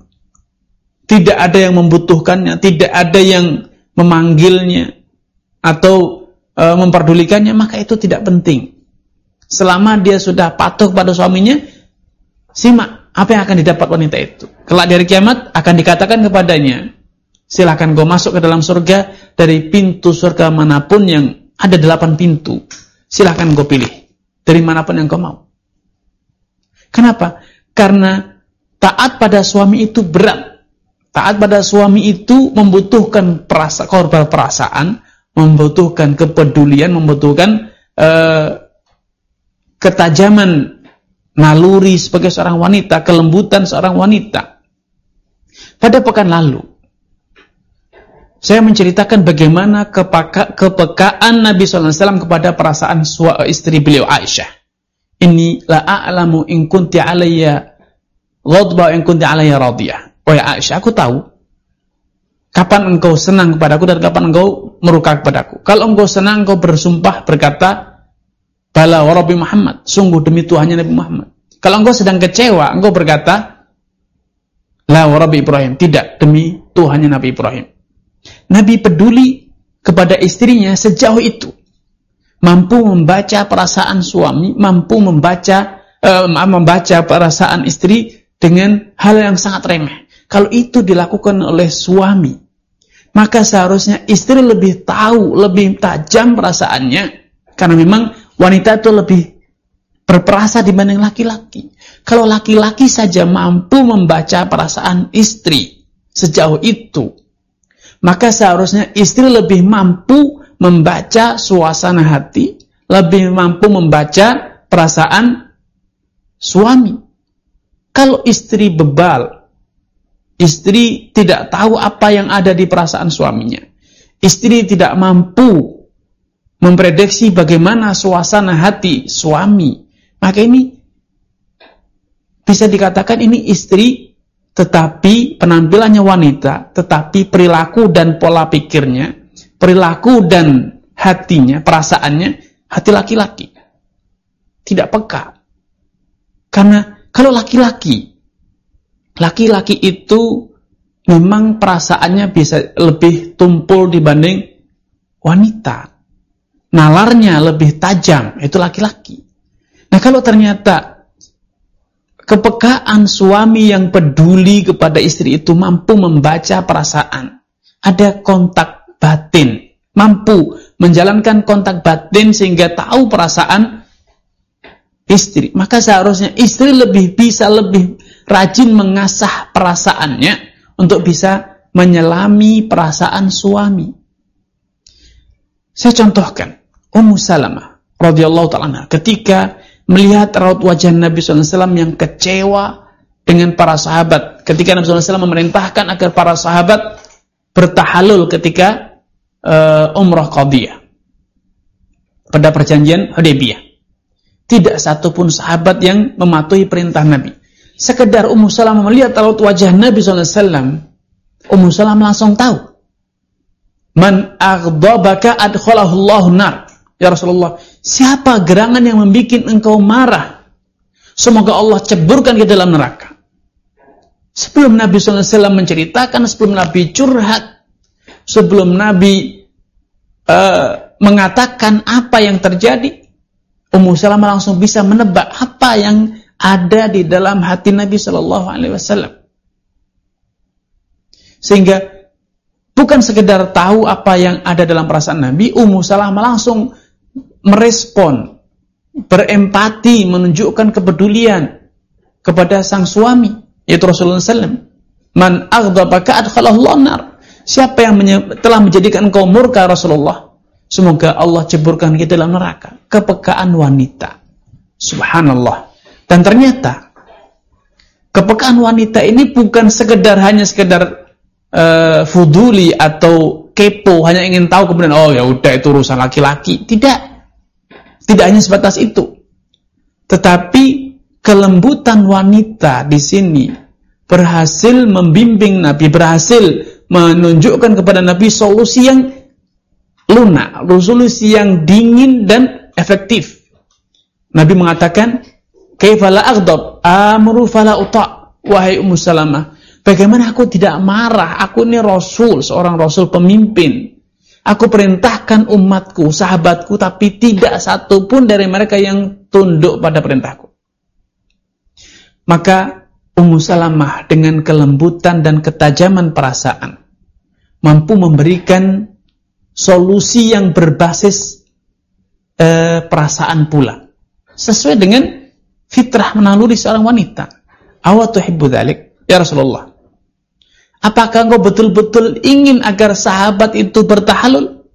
tidak ada yang membutuhkannya, tidak ada yang memanggilnya atau e, memperdulikannya, maka itu tidak penting. Selama dia sudah patuh pada suaminya, simak apa yang akan didapat wanita itu. Kelak dari kiamat akan dikatakan kepadanya, silakan kau masuk ke dalam surga dari pintu surga manapun yang ada delapan pintu. Silakan kau pilih dari manapun yang kau mau. Kenapa? Karena taat pada suami itu berat. Taat pada suami itu membutuhkan perasa, korban perasaan, membutuhkan kepedulian, membutuhkan uh, ketajaman naluri sebagai seorang wanita, kelembutan seorang wanita. Pada pekan lalu, saya menceritakan bagaimana kepeka, kepekaan Nabi shallallahu alaihi wasallam kepada perasaan suami istri beliau Aisyah. Inni la a'lamu in kunti alayya ghadba in kunti alayya radiyah. Wahai Aisyah, aku tahu kapan engkau senang kepadaku dan kapan engkau murka kepadaku. Kalau engkau senang, engkau bersumpah berkata, bala wa Rabbi Muhammad, sungguh demi Tuhannya Nabi Muhammad. Kalau engkau sedang kecewa, engkau berkata, la wa Rabbi Ibrahim, tidak, demi Tuhannya Nabi Ibrahim. Nabi peduli kepada istrinya sejauh itu, mampu membaca perasaan suami, mampu membaca uh, membaca perasaan istri dengan hal yang sangat remeh. Kalau itu dilakukan oleh suami, maka seharusnya istri lebih tahu, lebih tajam perasaannya, karena memang wanita itu lebih berperasa dibanding laki-laki. Kalau laki-laki saja mampu membaca perasaan istri sejauh itu, maka seharusnya istri lebih mampu membaca suasana hati, lebih mampu membaca perasaan suami. Kalau istri bebal, istri tidak tahu apa yang ada di perasaan suaminya, istri tidak mampu memprediksi bagaimana suasana hati suami, maka ini bisa dikatakan ini istri, tetapi penampilannya wanita, tetapi perilaku dan pola pikirnya, perilaku dan hatinya, perasaannya, hati laki-laki. Tidak peka. Karena kalau laki-laki, laki-laki itu memang perasaannya bisa lebih tumpul dibanding wanita. Nalarnya lebih tajam, itu laki-laki. Nah, kalau ternyata kepekaan suami yang peduli kepada istri itu mampu membaca perasaan, ada kontak batin, mampu menjalankan kontak batin sehingga tahu perasaan istri, maka seharusnya istri lebih bisa, lebih rajin mengasah perasaannya untuk bisa menyelami perasaan suami. Saya contohkan Ummu Salamah radhiyallahu ta'ala ketika melihat raut wajah Nabi shallallahu alaihi wasallam yang kecewa dengan para sahabat, ketika Nabi shallallahu alaihi wasallam memerintahkan agar para sahabat bertahalul ketika uh, umrah qadiyah pada perjanjian Hudaybiyah. Tidak satupun sahabat yang mematuhi perintah Nabi. Sekedar Ummu Salamah melihat raut wajah Nabi shallallahu alaihi wasallam, Ummu Salamah langsung tahu, man aghdabaka adkhalahu Allahu nar. Ya Rasulullah, siapa gerangan yang membuat engkau marah? Semoga Allah ceburkan ke dalam neraka. Sebelum Nabi shallallahu alaihi wasallam menceritakan, sebelum Nabi curhat, sebelum Nabi uh, mengatakan apa yang terjadi, Ummu Salamah langsung bisa menebak apa yang ada di dalam hati Nabi shallallahu alaihi wasallam. Sehingga bukan sekedar tahu apa yang ada dalam perasaan Nabi, Ummu Salamah langsung merespon, berempati, menunjukkan kepedulian kepada sang suami, yaitu Rasulullah shallallahu alaihi wasallam. Man aghdabaka adkhalahu Allahu nar. Siapa yang menye- telah menjadikan engkau murka Rasulullah, semoga Allah ceburkan ke dalam neraka. Kepekaan wanita. Subhanallah. Dan ternyata kepekaan wanita ini bukan sekedar hanya sekedar uh, fuduli atau kepo, hanya ingin tahu kemudian oh ya udah itu urusan laki-laki. Tidak. Tidak hanya sebatas itu. Tetapi kelembutan wanita di sini berhasil membimbing Nabi, berhasil menunjukkan kepada Nabi solusi yang lunak, solusi yang dingin dan efektif. Nabi mengatakan, "Kaifa la aghdab, amru fala uta." Wahai Ummu Salamah, bagaimana aku tidak marah? Aku ini rasul, seorang rasul pemimpin. Aku perintahkan umatku, sahabatku, tapi tidak satu pun dari mereka yang tunduk pada perintahku. Maka Ummu Salamah dengan kelembutan dan ketajaman perasaan mampu memberikan solusi yang berbasis eh, perasaan pula, sesuai dengan fitrah menaluri seorang wanita. Awa tuhibbu dzalik ya Rasulullah? Apakah engkau betul-betul ingin agar sahabat itu bertahalul?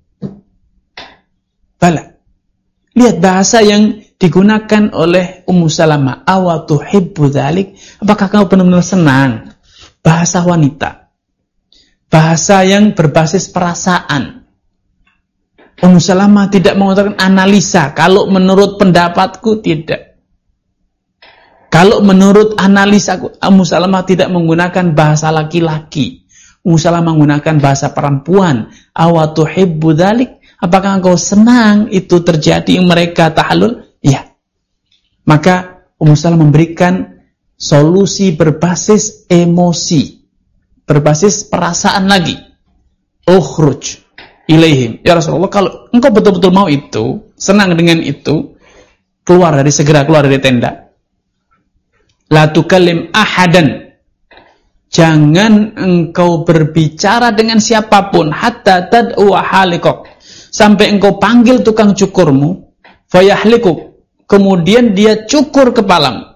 Bala. Lihat bahasa yang digunakan oleh Ummu Salamah. Awa tuhibbu dzalik? Apakah kamu benar-benar senang? Bahasa wanita. Bahasa yang berbasis perasaan. Ummu Salamah tidak mengutarakan analisa. Kalau menurut pendapatku, tidak. Kalau menurut analisa, Ummu Salamah tidak menggunakan bahasa laki-laki. Ummu Salamah menggunakan bahasa perempuan. Awa tuhibbu dzalik? Apakah engkau senang itu terjadi mereka tahallul? Iya. Maka Ummu Salamah memberikan solusi berbasis emosi, berbasis perasaan lagi. Ukhruj ilaihim. Ya Rasulullah, kalau engkau betul-betul mau itu, senang dengan itu, keluar dari segera keluar dari tenda. La tukallim ahadan. Jangan engkau berbicara dengan siapapun hatta tad'u halikok. Sampai engkau panggil tukang cukurmu, fayahlikuk. Kemudian dia cukur kepalamu.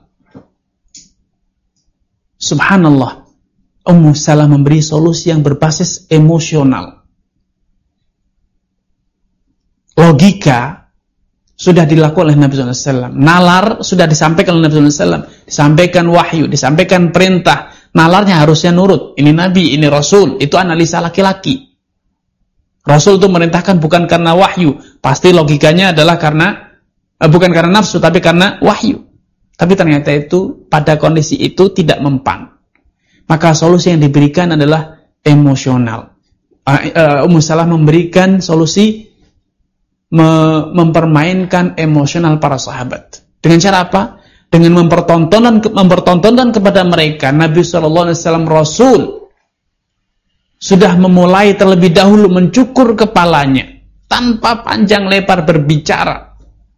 Subhanallah. Ummu Salamah memberi solusi yang berbasis emosional. Logika sudah dilakukan oleh Nabi shallallahu alaihi wasallam. Nalar sudah disampaikan oleh Nabi shallallahu alaihi wasallam. Disampaikan wahyu, disampaikan perintah. Nalarnya harusnya nurut. Ini Nabi, ini Rasul. Itu analisa laki-laki. Rasul itu merintahkan bukan karena wahyu. Pasti logikanya adalah karena, eh, bukan karena nafsu, tapi karena wahyu. Tapi ternyata itu, pada kondisi itu tidak mempan. Maka solusi yang diberikan adalah emosional. Uh, uh, Ummu Salamah memberikan solusi mempermainkan emosional para sahabat. Dengan cara apa? Dengan mempertontonkan mempertontonkan kepada mereka Nabi shallallahu alaihi wasallam Rasul sudah memulai terlebih dahulu mencukur kepalanya tanpa panjang lebar berbicara.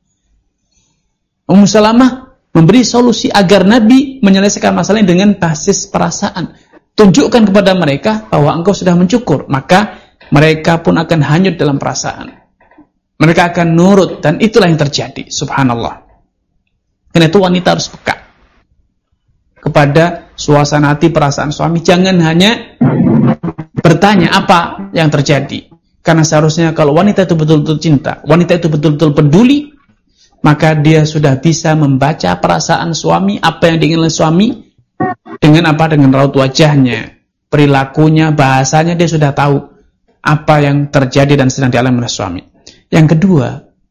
Ummu Salamah memberi solusi agar Nabi menyelesaikan masalahnya dengan basis perasaan. Tunjukkan kepada mereka bahwa engkau sudah mencukur, maka mereka pun akan hanyut dalam perasaan. Mereka akan nurut, dan itulah yang terjadi. Subhanallah. Karena itu wanita harus peka kepada suasana hati perasaan suami. Jangan hanya bertanya apa yang terjadi. Karena seharusnya kalau wanita itu betul-betul cinta, wanita itu betul-betul peduli, maka dia sudah bisa membaca perasaan suami, apa yang diinginkan oleh suami, dengan apa? Dengan raut wajahnya, perilakunya, bahasanya, dia sudah tahu apa yang terjadi dan sedang dialami oleh suami. Yang kedua,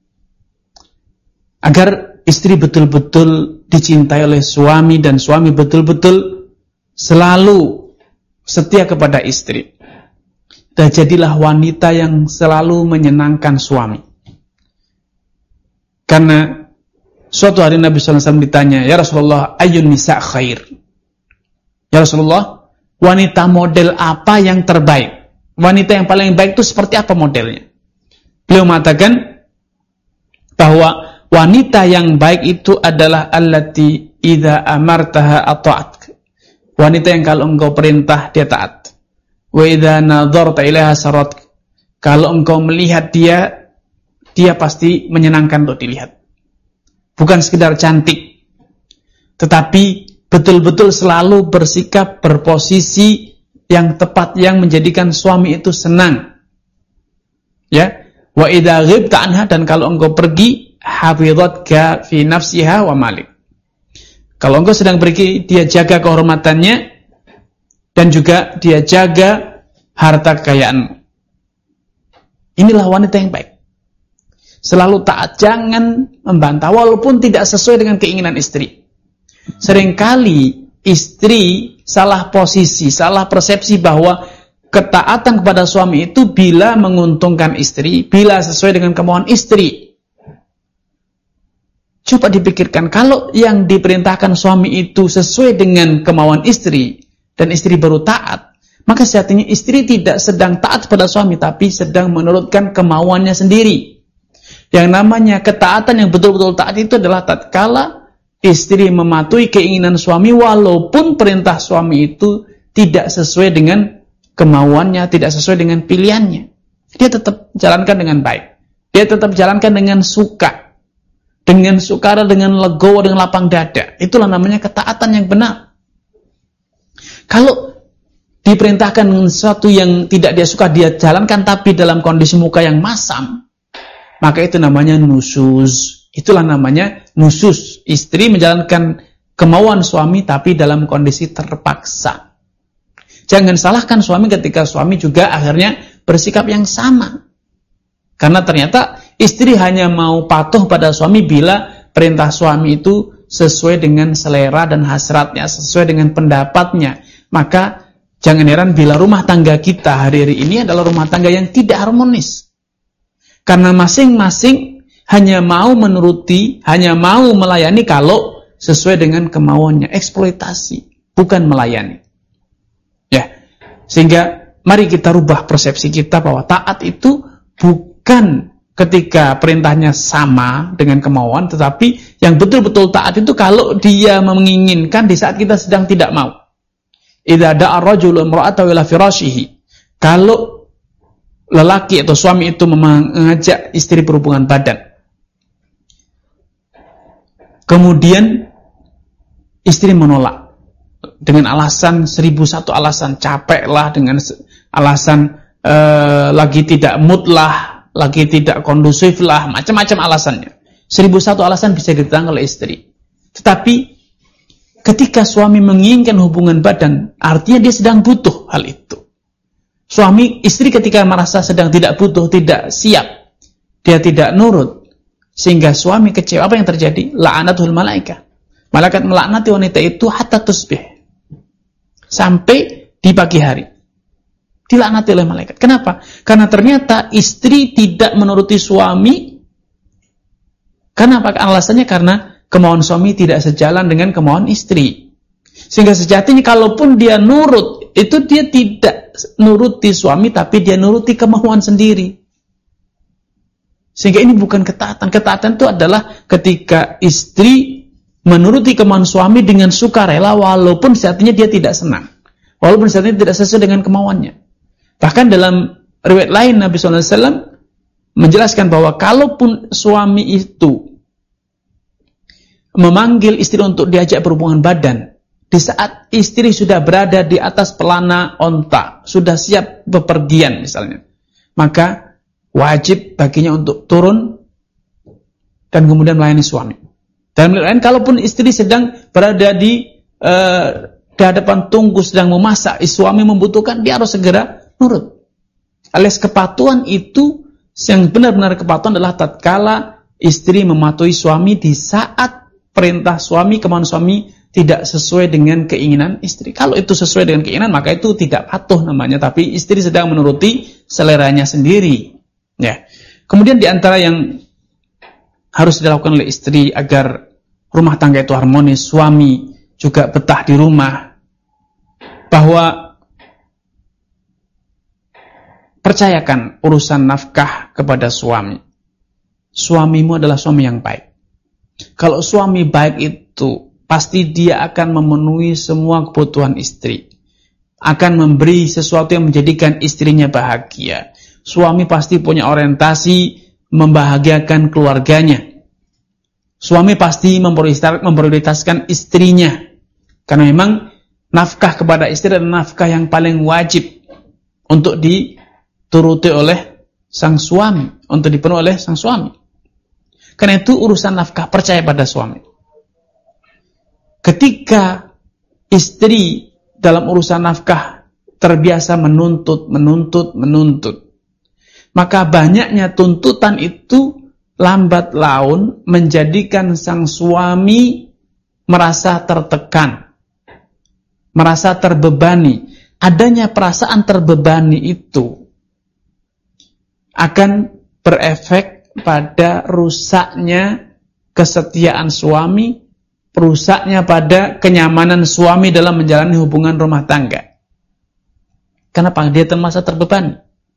agar istri betul-betul dicintai oleh suami dan suami betul-betul selalu setia kepada istri. Dan jadilah wanita yang selalu menyenangkan suami. Karena suatu hari Nabi shallallahu alaihi wasallam ditanya, "Ya Rasulullah, ayyun nisa khair?" Ya Rasulullah, wanita model apa yang terbaik? Wanita yang paling baik itu seperti apa modelnya? Beliau mengatakan bahwa wanita yang baik itu adalah allati idza amartaha ata'at. Wanita yang kalau engkau perintah dia taat. Wa idza nadharta ilaiha sarat. Kalau engkau melihat dia, dia pasti menyenangkan untuk dilihat. Bukan sekedar cantik, tetapi betul-betul selalu bersikap berposisi yang tepat yang menjadikan suami itu senang. Ya. Wa idza ghibta anha, dan kalau engkau pergi, hafidhatka fi nafsiha wa malik. Kalau engkau sedang pergi, dia jaga kehormatannya dan juga dia jaga harta kekayaanmu. Inilah wanita yang baik. Selalu taat, jangan membantah walaupun tidak sesuai dengan keinginan istri. Seringkali istri salah posisi, salah persepsi bahwa ketaatan kepada suami itu bila menguntungkan istri, bila sesuai dengan kemauan istri. Coba dipikirkan, kalau yang diperintahkan suami itu sesuai dengan kemauan istri dan istri baru taat, maka sejatinya istri tidak sedang taat kepada suami, tapi sedang menurutkan kemauannya sendiri. Yang namanya ketaatan yang betul-betul taat itu adalah tatkala istri mematuhi keinginan suami walaupun perintah suami itu tidak sesuai dengan kemauannya, tidak sesuai dengan pilihannya. Dia tetap jalankan dengan baik. Dia tetap jalankan dengan suka. Dengan sukara, dengan legowo, dengan lapang dada. Itulah namanya ketaatan yang benar. Kalau diperintahkan sesuatu yang tidak dia suka, dia jalankan tapi dalam kondisi muka yang masam, maka itu namanya nusyuz. Itulah namanya nusyuz. Istri menjalankan kemauan suami tapi dalam kondisi terpaksa. Jangan salahkan suami ketika suami juga akhirnya bersikap yang sama. Karena ternyata istri hanya mau patuh pada suami bila perintah suami itu sesuai dengan selera dan hasratnya, sesuai dengan pendapatnya. Maka jangan heran bila rumah tangga kita hari-hari ini adalah rumah tangga yang tidak harmonis. Karena masing-masing hanya mau menuruti, hanya mau melayani kalau sesuai dengan kemauannya. Eksploitasi, bukan melayani. Ya, sehingga mari kita rubah persepsi kita bahwa taat itu bukan ketika perintahnya sama dengan kemauan, tetapi yang betul-betul taat itu kalau dia menginginkan di saat kita sedang tidak mau. Idza da'a ar-rajulu imra'atahu ila firashihi. Kalau lelaki atau suami itu mengajak istri berhubungan badan, kemudian istri menolak dengan alasan seribu satu alasan, capek lah, dengan alasan uh, lagi tidak mood lah, lagi tidak kondusif lah, macam-macam alasannya. Seribu satu alasan bisa ditanggung oleh istri. Tetapi ketika suami menginginkan hubungan badan, artinya dia sedang butuh hal itu. Suami, istri ketika merasa sedang tidak butuh, tidak siap, dia tidak nurut, sehingga suami kecewa, apa yang terjadi? La'anatul malaika. Malaikat melaknati wanita itu hatta tusbih. Sampai di pagi hari. Dilaknati oleh malaikat. Kenapa? Karena ternyata istri tidak menuruti suami. Kenapa? Alasannya karena kemauan suami tidak sejalan dengan kemauan istri. Sehingga sejatinya kalaupun dia nurut, itu dia tidak nuruti suami, tapi dia nuruti kemauan sendiri. Sehingga ini bukan ketaatan. Ketaatan itu adalah ketika istri menuruti kemauan suami dengan sukarela, walaupun sejatinya dia tidak senang, walaupun sejatinya tidak sesuai dengan kemauannya. Bahkan dalam riwayat lain Nabi shallallahu alaihi wasallam menjelaskan bahwa kalaupun suami itu memanggil istri untuk diajak berhubungan badan, di saat istri sudah berada di atas pelana onta, sudah siap bepergian misalnya, maka wajib baginya untuk turun dan kemudian melayani suami. Dan lain, kalaupun istri sedang berada di, uh, di hadapan tunggu sedang memasak, suami membutuhkan, dia harus segera nurut. Alias kepatuhan itu, yang benar-benar kepatuhan adalah tatkala istri mematuhi suami di saat perintah suami, kemauan suami tidak sesuai dengan keinginan istri. Kalau itu sesuai dengan keinginan, maka itu tidak patuh namanya, tapi istri sedang menuruti seleranya sendiri. Ya. Kemudian di antara yang harus dilakukan oleh istri agar rumah tangga itu harmonis, suami juga betah di rumah, bahwa percayakan urusan nafkah kepada suami. Suamimu adalah suami yang baik. Kalau suami baik itu, pasti dia akan memenuhi semua kebutuhan istri, akan memberi sesuatu yang menjadikan istrinya bahagia. Suami pasti punya orientasi membahagiakan keluarganya. Suami pasti memprioritaskan istrinya, karena memang nafkah kepada istri adalah nafkah yang paling wajib untuk dituruti oleh sang suami, untuk dipenuhi oleh sang suami. Karena itu urusan nafkah, percaya pada suami. ketika istri dalam urusan nafkah terbiasa menuntut, menuntut, menuntut, maka banyaknya tuntutan itu lambat laun menjadikan sang suami merasa tertekan, merasa terbebani. Adanya perasaan terbebani itu akan berefek pada rusaknya kesetiaan suami, rusaknya pada kenyamanan suami dalam menjalani hubungan rumah tangga. Kenapa? Dia terasa terbebani.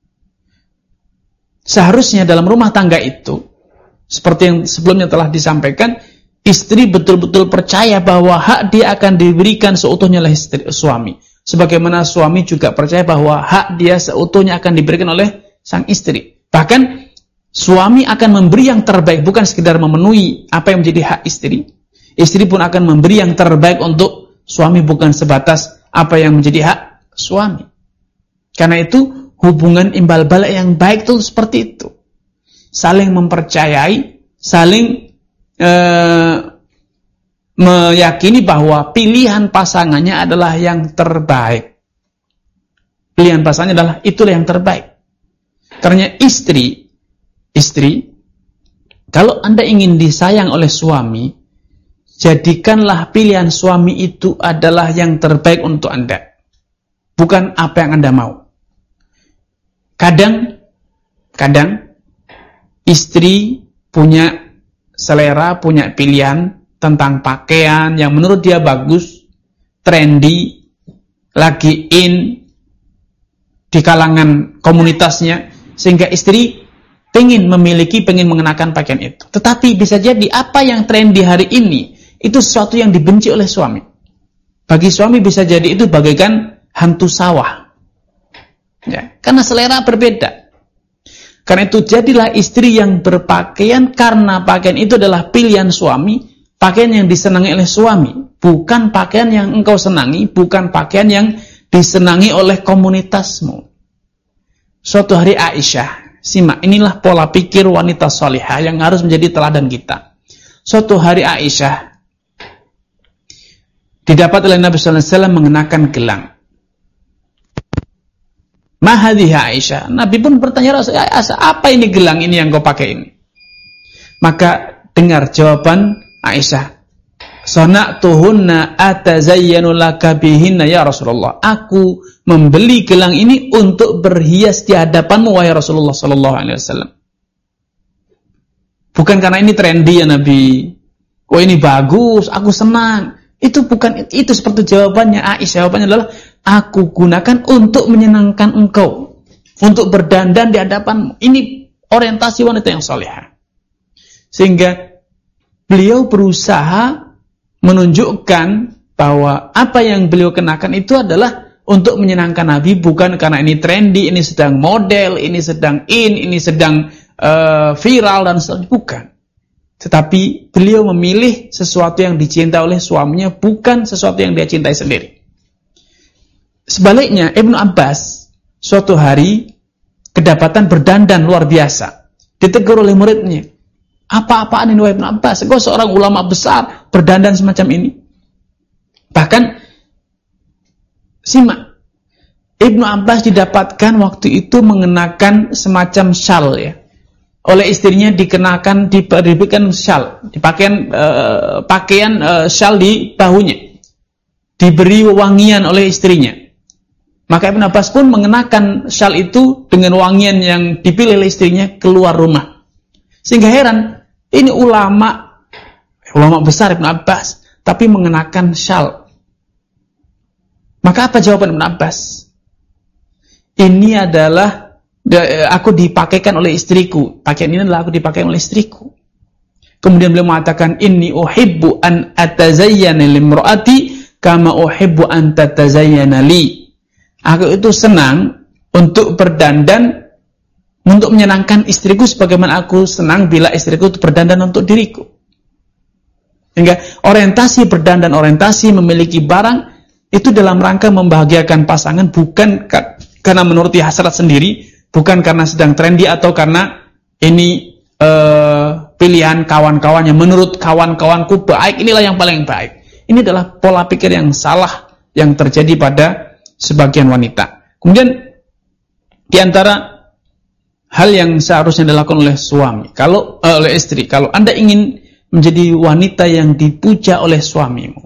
Seharusnya dalam rumah tangga itu, seperti yang sebelumnya telah disampaikan, istri betul-betul percaya bahwa hak dia akan diberikan seutuhnya oleh istri, suami. Sebagaimana suami juga percaya bahwa hak dia seutuhnya akan diberikan oleh sang istri. Bahkan suami akan memberi yang terbaik, bukan sekedar memenuhi apa yang menjadi hak istri. Istri pun akan memberi yang terbaik untuk suami, bukan sebatas apa yang menjadi hak suami. Karena itu hubungan imbal balik yang baik itu seperti itu. Saling mempercayai, saling eh, meyakini bahwa pilihan pasangannya adalah yang terbaik. Pilihan pasangannya adalah itulah yang terbaik. Karena istri, istri, kalau Anda ingin disayang oleh suami, jadikanlah pilihan suami itu adalah yang terbaik untuk Anda. Bukan apa yang Anda mau. Kadang, kadang, istri punya selera, punya pilihan tentang pakaian yang menurut dia bagus, trendy, lagi in di kalangan komunitasnya, sehingga istri pengen memiliki, pengen mengenakan pakaian itu. Tetapi bisa jadi apa yang trendy hari ini itu sesuatu yang dibenci oleh suami. Bagi suami bisa jadi itu bagaikan hantu sawah. Ya, karena selera berbeda. Karena itu jadilah istri yang berpakaian karena pakaian itu adalah pilihan suami, pakaian yang disenangi oleh suami, bukan pakaian yang engkau senangi, bukan pakaian yang disenangi oleh komunitasmu. Suatu hari Aisyah, simak, inilah pola pikir wanita salihah yang harus menjadi teladan kita. Suatu hari Aisyah didapat oleh Nabi sallallahu alaihi wasallam mengenakan gelang. Mahadhiha Aisyah. Nabi pun bertanya, Rasulullah, apa ini gelang ini yang kau pakai ini? Maka dengar jawaban Aisyah. Sana'tuhunna atazayyanu laka bihinna ya Rasulullah. Aku membeli gelang ini untuk berhias di hadapanmu wahai Rasulullah sallallahu alaihi wasallam. Bukan karena ini trendy ya Nabi. Oh ini bagus, aku senang. Itu bukan itu seperti jawabannya Aisyah. Jawabannya adalah aku gunakan untuk menyenangkan engkau, untuk berdandan di hadapanmu. Ini orientasi wanita yang salihah. Sehingga beliau berusaha menunjukkan bahwa apa yang beliau kenakan itu adalah untuk menyenangkan Nabi, bukan karena ini trendy, ini sedang model, ini sedang in, ini sedang uh, viral dan sebagainya. Bukan. Tetapi beliau memilih sesuatu yang dicintai oleh suaminya, bukan sesuatu yang dia cintai sendiri. Sebaliknya, Ibnu Abbas suatu hari kedapatan berdandan luar biasa. Ditegur oleh muridnya. Apa-apaan ini wahai Ibnu Abbas? Engkau seorang ulama besar berdandan semacam ini. Bahkan simak, Ibnu Abbas didapatkan waktu itu mengenakan semacam syal ya. Oleh istrinya dikenakan, diberikan syal, dipakaian uh, pakaian uh, syal di bahunya. Diberi wangian oleh istrinya. Maka Ibnu Abbas pun mengenakan syal itu dengan wangian yang dipilih oleh istrinya keluar rumah. Sehingga heran, ini ulama ulama besar Ibnu Abbas, tapi mengenakan syal. Maka apa jawaban Ibnu Abbas? Ini adalah aku dipakaikan oleh istriku. Pakaian ini adalah aku dipakai oleh istriku. Kemudian beliau mengatakan, inni uhibbu an atazayyana limraati kama uhibbu an tatazayyana li. Aku itu senang untuk berdandan untuk menyenangkan istriku sebagaimana aku senang bila istriku itu berdandan untuk diriku. Sehingga orientasi berdandan, orientasi memiliki barang itu dalam rangka membahagiakan pasangan, bukan karena menuruti hasrat sendiri, bukan karena sedang trendy atau karena ini uh, pilihan kawan-kawannya. Menurut kawan-kawanku baik, inilah yang paling baik. Ini adalah pola pikir yang salah yang terjadi pada sebagian wanita. Kemudian di antara hal yang seharusnya dilakukan oleh suami, kalau uh, oleh istri, kalau Anda ingin menjadi wanita yang dipuja oleh suamimu,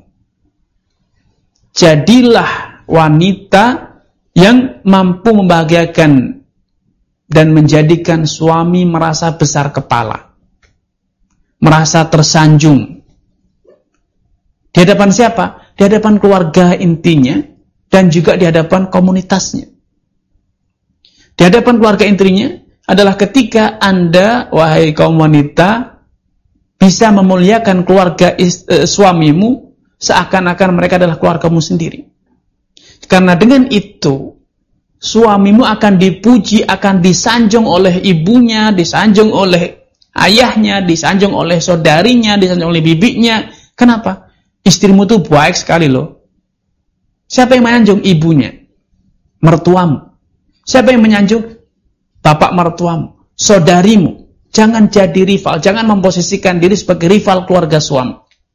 jadilah wanita yang mampu membahagiakan dan menjadikan suami merasa besar kepala, merasa tersanjung. Di hadapan siapa? Di hadapan keluarga intinya dan juga di hadapan komunitasnya. Di hadapan keluarga intinya adalah ketika Anda, wahai kaum wanita, bisa memuliakan keluarga is, eh, suamimu seakan-akan mereka adalah keluargamu sendiri. Karena dengan itu, suamimu akan dipuji, akan disanjung oleh ibunya, disanjung oleh ayahnya, disanjung oleh saudarinya, disanjung oleh bibinya. Kenapa? Istrimu tuh baik sekali loh. Siapa yang menyanjung? Ibunya, mertuamu. Siapa yang menyanjung? Bapak mertuamu, saudarimu. Jangan jadi rival, jangan memposisikan diri sebagai rival keluarga suami.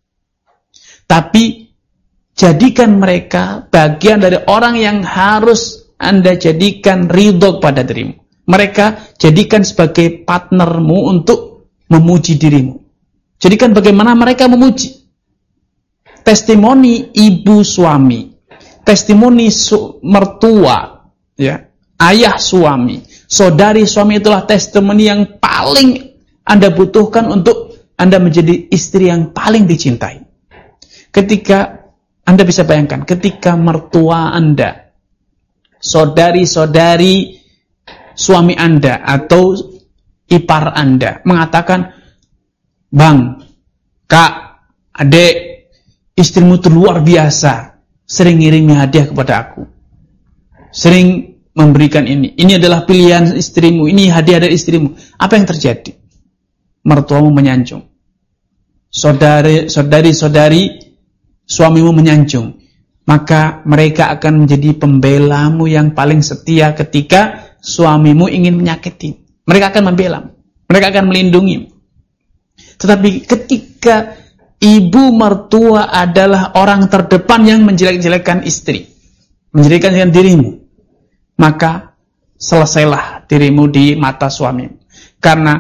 Tapi jadikan mereka bagian dari orang yang harus Anda jadikan ridho pada dirimu. Mereka jadikan sebagai partnermu untuk memuji dirimu. Jadikan bagaimana mereka memuji. Testimoni ibu suami, testimoni su- mertua, ya, ayah suami, saudari suami itulah testimoni yang paling Anda butuhkan untuk Anda menjadi istri yang paling dicintai. Ketika Anda bisa bayangkan, ketika mertua Anda, saudari-saudari suami Anda atau ipar Anda mengatakan, Bang, Kak, Adik, istrimu itu luar biasa, sering ngirimi hadiah kepada aku, sering memberikan ini, ini adalah pilihan istrimu, ini hadiah dari istrimu. Apa yang terjadi? Mertuamu menyanjung, saudari, saudari-saudari suamimu menyanjung, maka mereka akan menjadi pembelamu yang paling setia ketika suamimu ingin menyakiti. Mereka akan membela, mereka akan melindungi. Tetapi ketika ibu mertua adalah orang terdepan yang menjelek-jelekkan istri, menjelekkan dirimu, maka selesailah dirimu di mata suamimu. Karena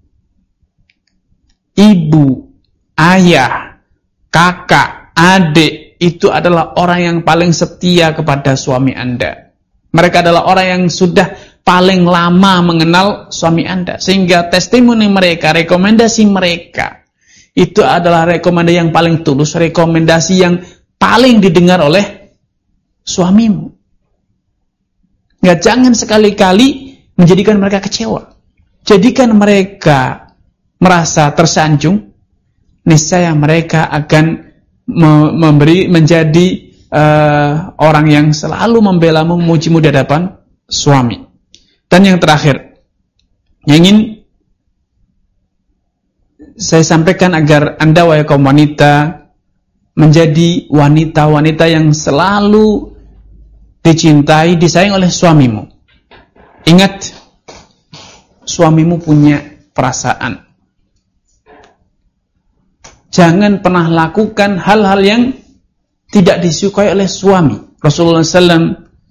ibu, ayah, kakak, adik itu adalah orang yang paling setia kepada suami Anda. Mereka adalah orang yang sudah paling lama mengenal suami Anda, sehingga testimoni mereka, rekomendasi mereka itu adalah rekomendasi yang paling tulus, rekomendasi yang paling didengar oleh suamimu. Ya, jangan sekali-kali menjadikan mereka kecewa. Jadikan mereka merasa tersanjung, niscaya mereka akan memberi menjadi uh, orang yang selalu membelamu, memujimu di hadapan suami. Dan yang terakhir, yang ingin saya sampaikan agar Anda, wahai kaum wanita, menjadi wanita-wanita yang selalu dicintai, disayang oleh suamimu. Ingat, suamimu punya perasaan. Jangan pernah lakukan hal-hal yang tidak disukai oleh suami. Rasulullah shallallahu alaihi wasallam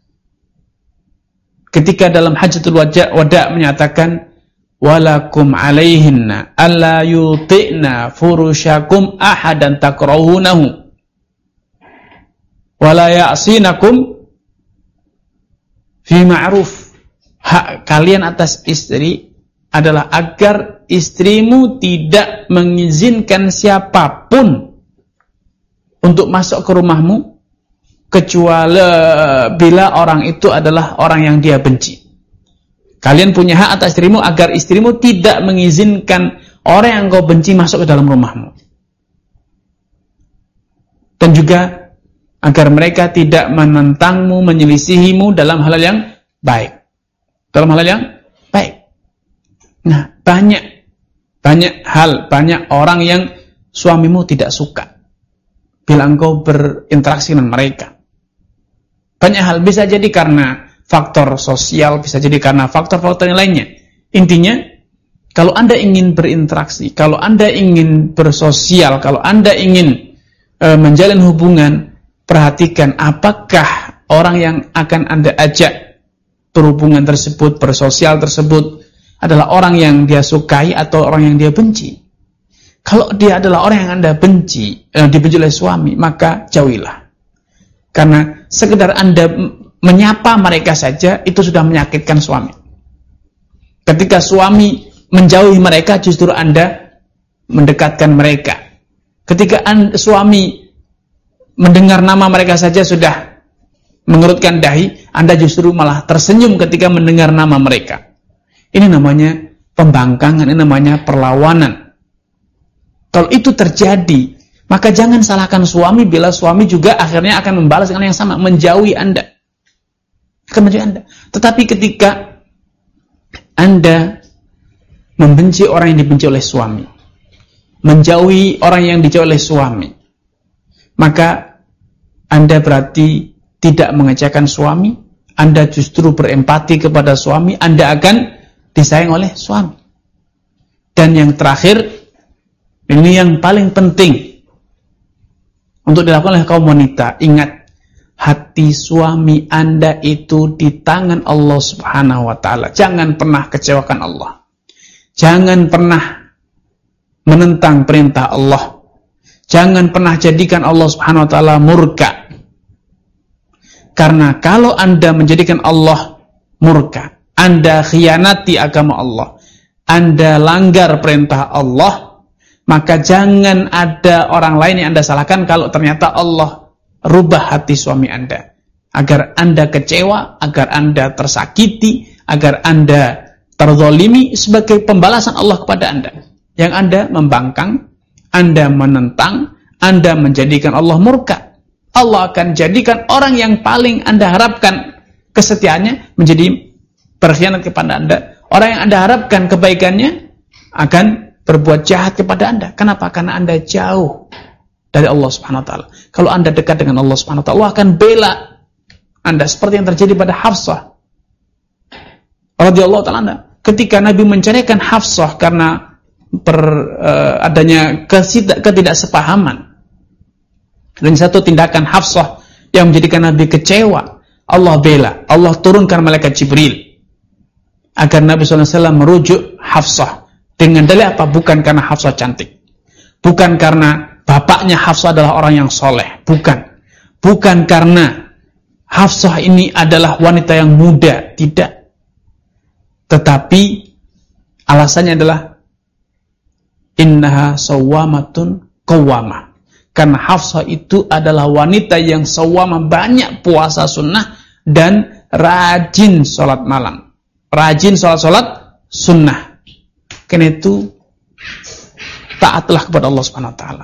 ketika dalam Hajjatul Wada menyatakan, walakum alaihinna alla yuti'na furushakum ahadan takrahunahu wala ya'sinakum fi ma'ruf. Hak kalian atas istri adalah agar istrimu tidak mengizinkan siapapun untuk masuk ke rumahmu kecuali bila orang itu adalah orang yang dia benci. Kalian punya hak atas istrimu agar istrimu tidak mengizinkan orang yang kau benci masuk ke dalam rumahmu. Dan juga agar mereka tidak menentangmu, menyelisihimu dalam hal yang baik. Dalam hal yang baik. Nah, banyak banyak hal, banyak orang yang suamimu tidak suka bila engkau berinteraksi dengan mereka. Banyak hal, bisa jadi karena faktor sosial, bisa jadi karena faktor-faktor yang lainnya. Intinya, kalau Anda ingin berinteraksi, kalau Anda ingin bersosial, kalau Anda ingin e, menjalin hubungan, perhatikan apakah orang yang akan Anda ajak berhubungan tersebut, bersosial tersebut adalah orang yang dia sukai atau orang yang dia benci. Kalau dia adalah orang yang Anda benci, eh, dibenci oleh suami, maka jauhilah. Karena sekedar Anda menyapa mereka saja, itu sudah menyakitkan suami. Ketika suami menjauhi mereka, justru Anda mendekatkan mereka. Ketika anda, suami mendengar nama mereka saja sudah mengerutkan dahi, Anda justru malah tersenyum ketika mendengar nama mereka. Ini namanya pembangkangan, ini namanya perlawanan. Kalau itu terjadi, maka jangan salahkan suami bila suami juga akhirnya akan membalas dengan yang sama, menjauhi Anda. Akan menjauhi Anda. Tetapi ketika Anda membenci orang yang dibenci oleh suami, menjauhi orang yang dijauhi oleh suami, maka Anda berarti tidak mengecewakan suami, Anda justru berempati kepada suami, Anda akan disayang oleh suami. Dan yang terakhir, ini yang paling penting untuk dilakukan oleh kaum wanita. Ingat, hati suami Anda itu di tangan Allah Subhanahu wa taala. Jangan pernah kecewakan Allah. Jangan pernah menentang perintah Allah. Jangan pernah jadikan Allah Subhanahu wa taala murka. Karena kalau Anda menjadikan Allah murka, Anda khianati agama Allah, Anda langgar perintah Allah, maka jangan ada orang lain yang Anda salahkan kalau ternyata Allah rubah hati suami Anda. Agar Anda kecewa, agar Anda tersakiti, agar Anda terzalimi sebagai pembalasan Allah kepada Anda. Yang Anda membangkang, Anda menentang, Anda menjadikan Allah murka. Allah akan jadikan orang yang paling Anda harapkan kesetiaannya menjadi berkhianat kepada Anda. Orang yang Anda harapkan kebaikannya akan berbuat jahat kepada Anda. Kenapa? Karena Anda jauh dari Allah Subhanahu wa taala. Kalau Anda dekat dengan Allah Subhanahu wa taala, Allah akan bela Anda seperti yang terjadi pada Hafsah radhiyallahu taala anha. Ketika Nabi menceraikan Hafsah karena per, uh, adanya ketidaksepahaman dan satu tindakan Hafsah yang menjadikan Nabi kecewa, Allah bela, Allah turunkan malaikat Jibril agar Nabi sallallahu alaihi wasallam merujuk Hafsah. Dengan dalil apa? Bukan karena Hafsah cantik, bukan karena bapaknya Hafsah adalah orang yang soleh, bukan, bukan karena Hafsah ini adalah wanita yang muda, tidak. Tetapi alasannya adalah innaha sawwamatun qawwamah. Karena Hafsah itu adalah wanita yang sawwamah, banyak puasa sunnah dan rajin sholat malam, rajin sholat-sholat sunnah. Karena itu taatlah kepada Allah Subhanahu wa taala.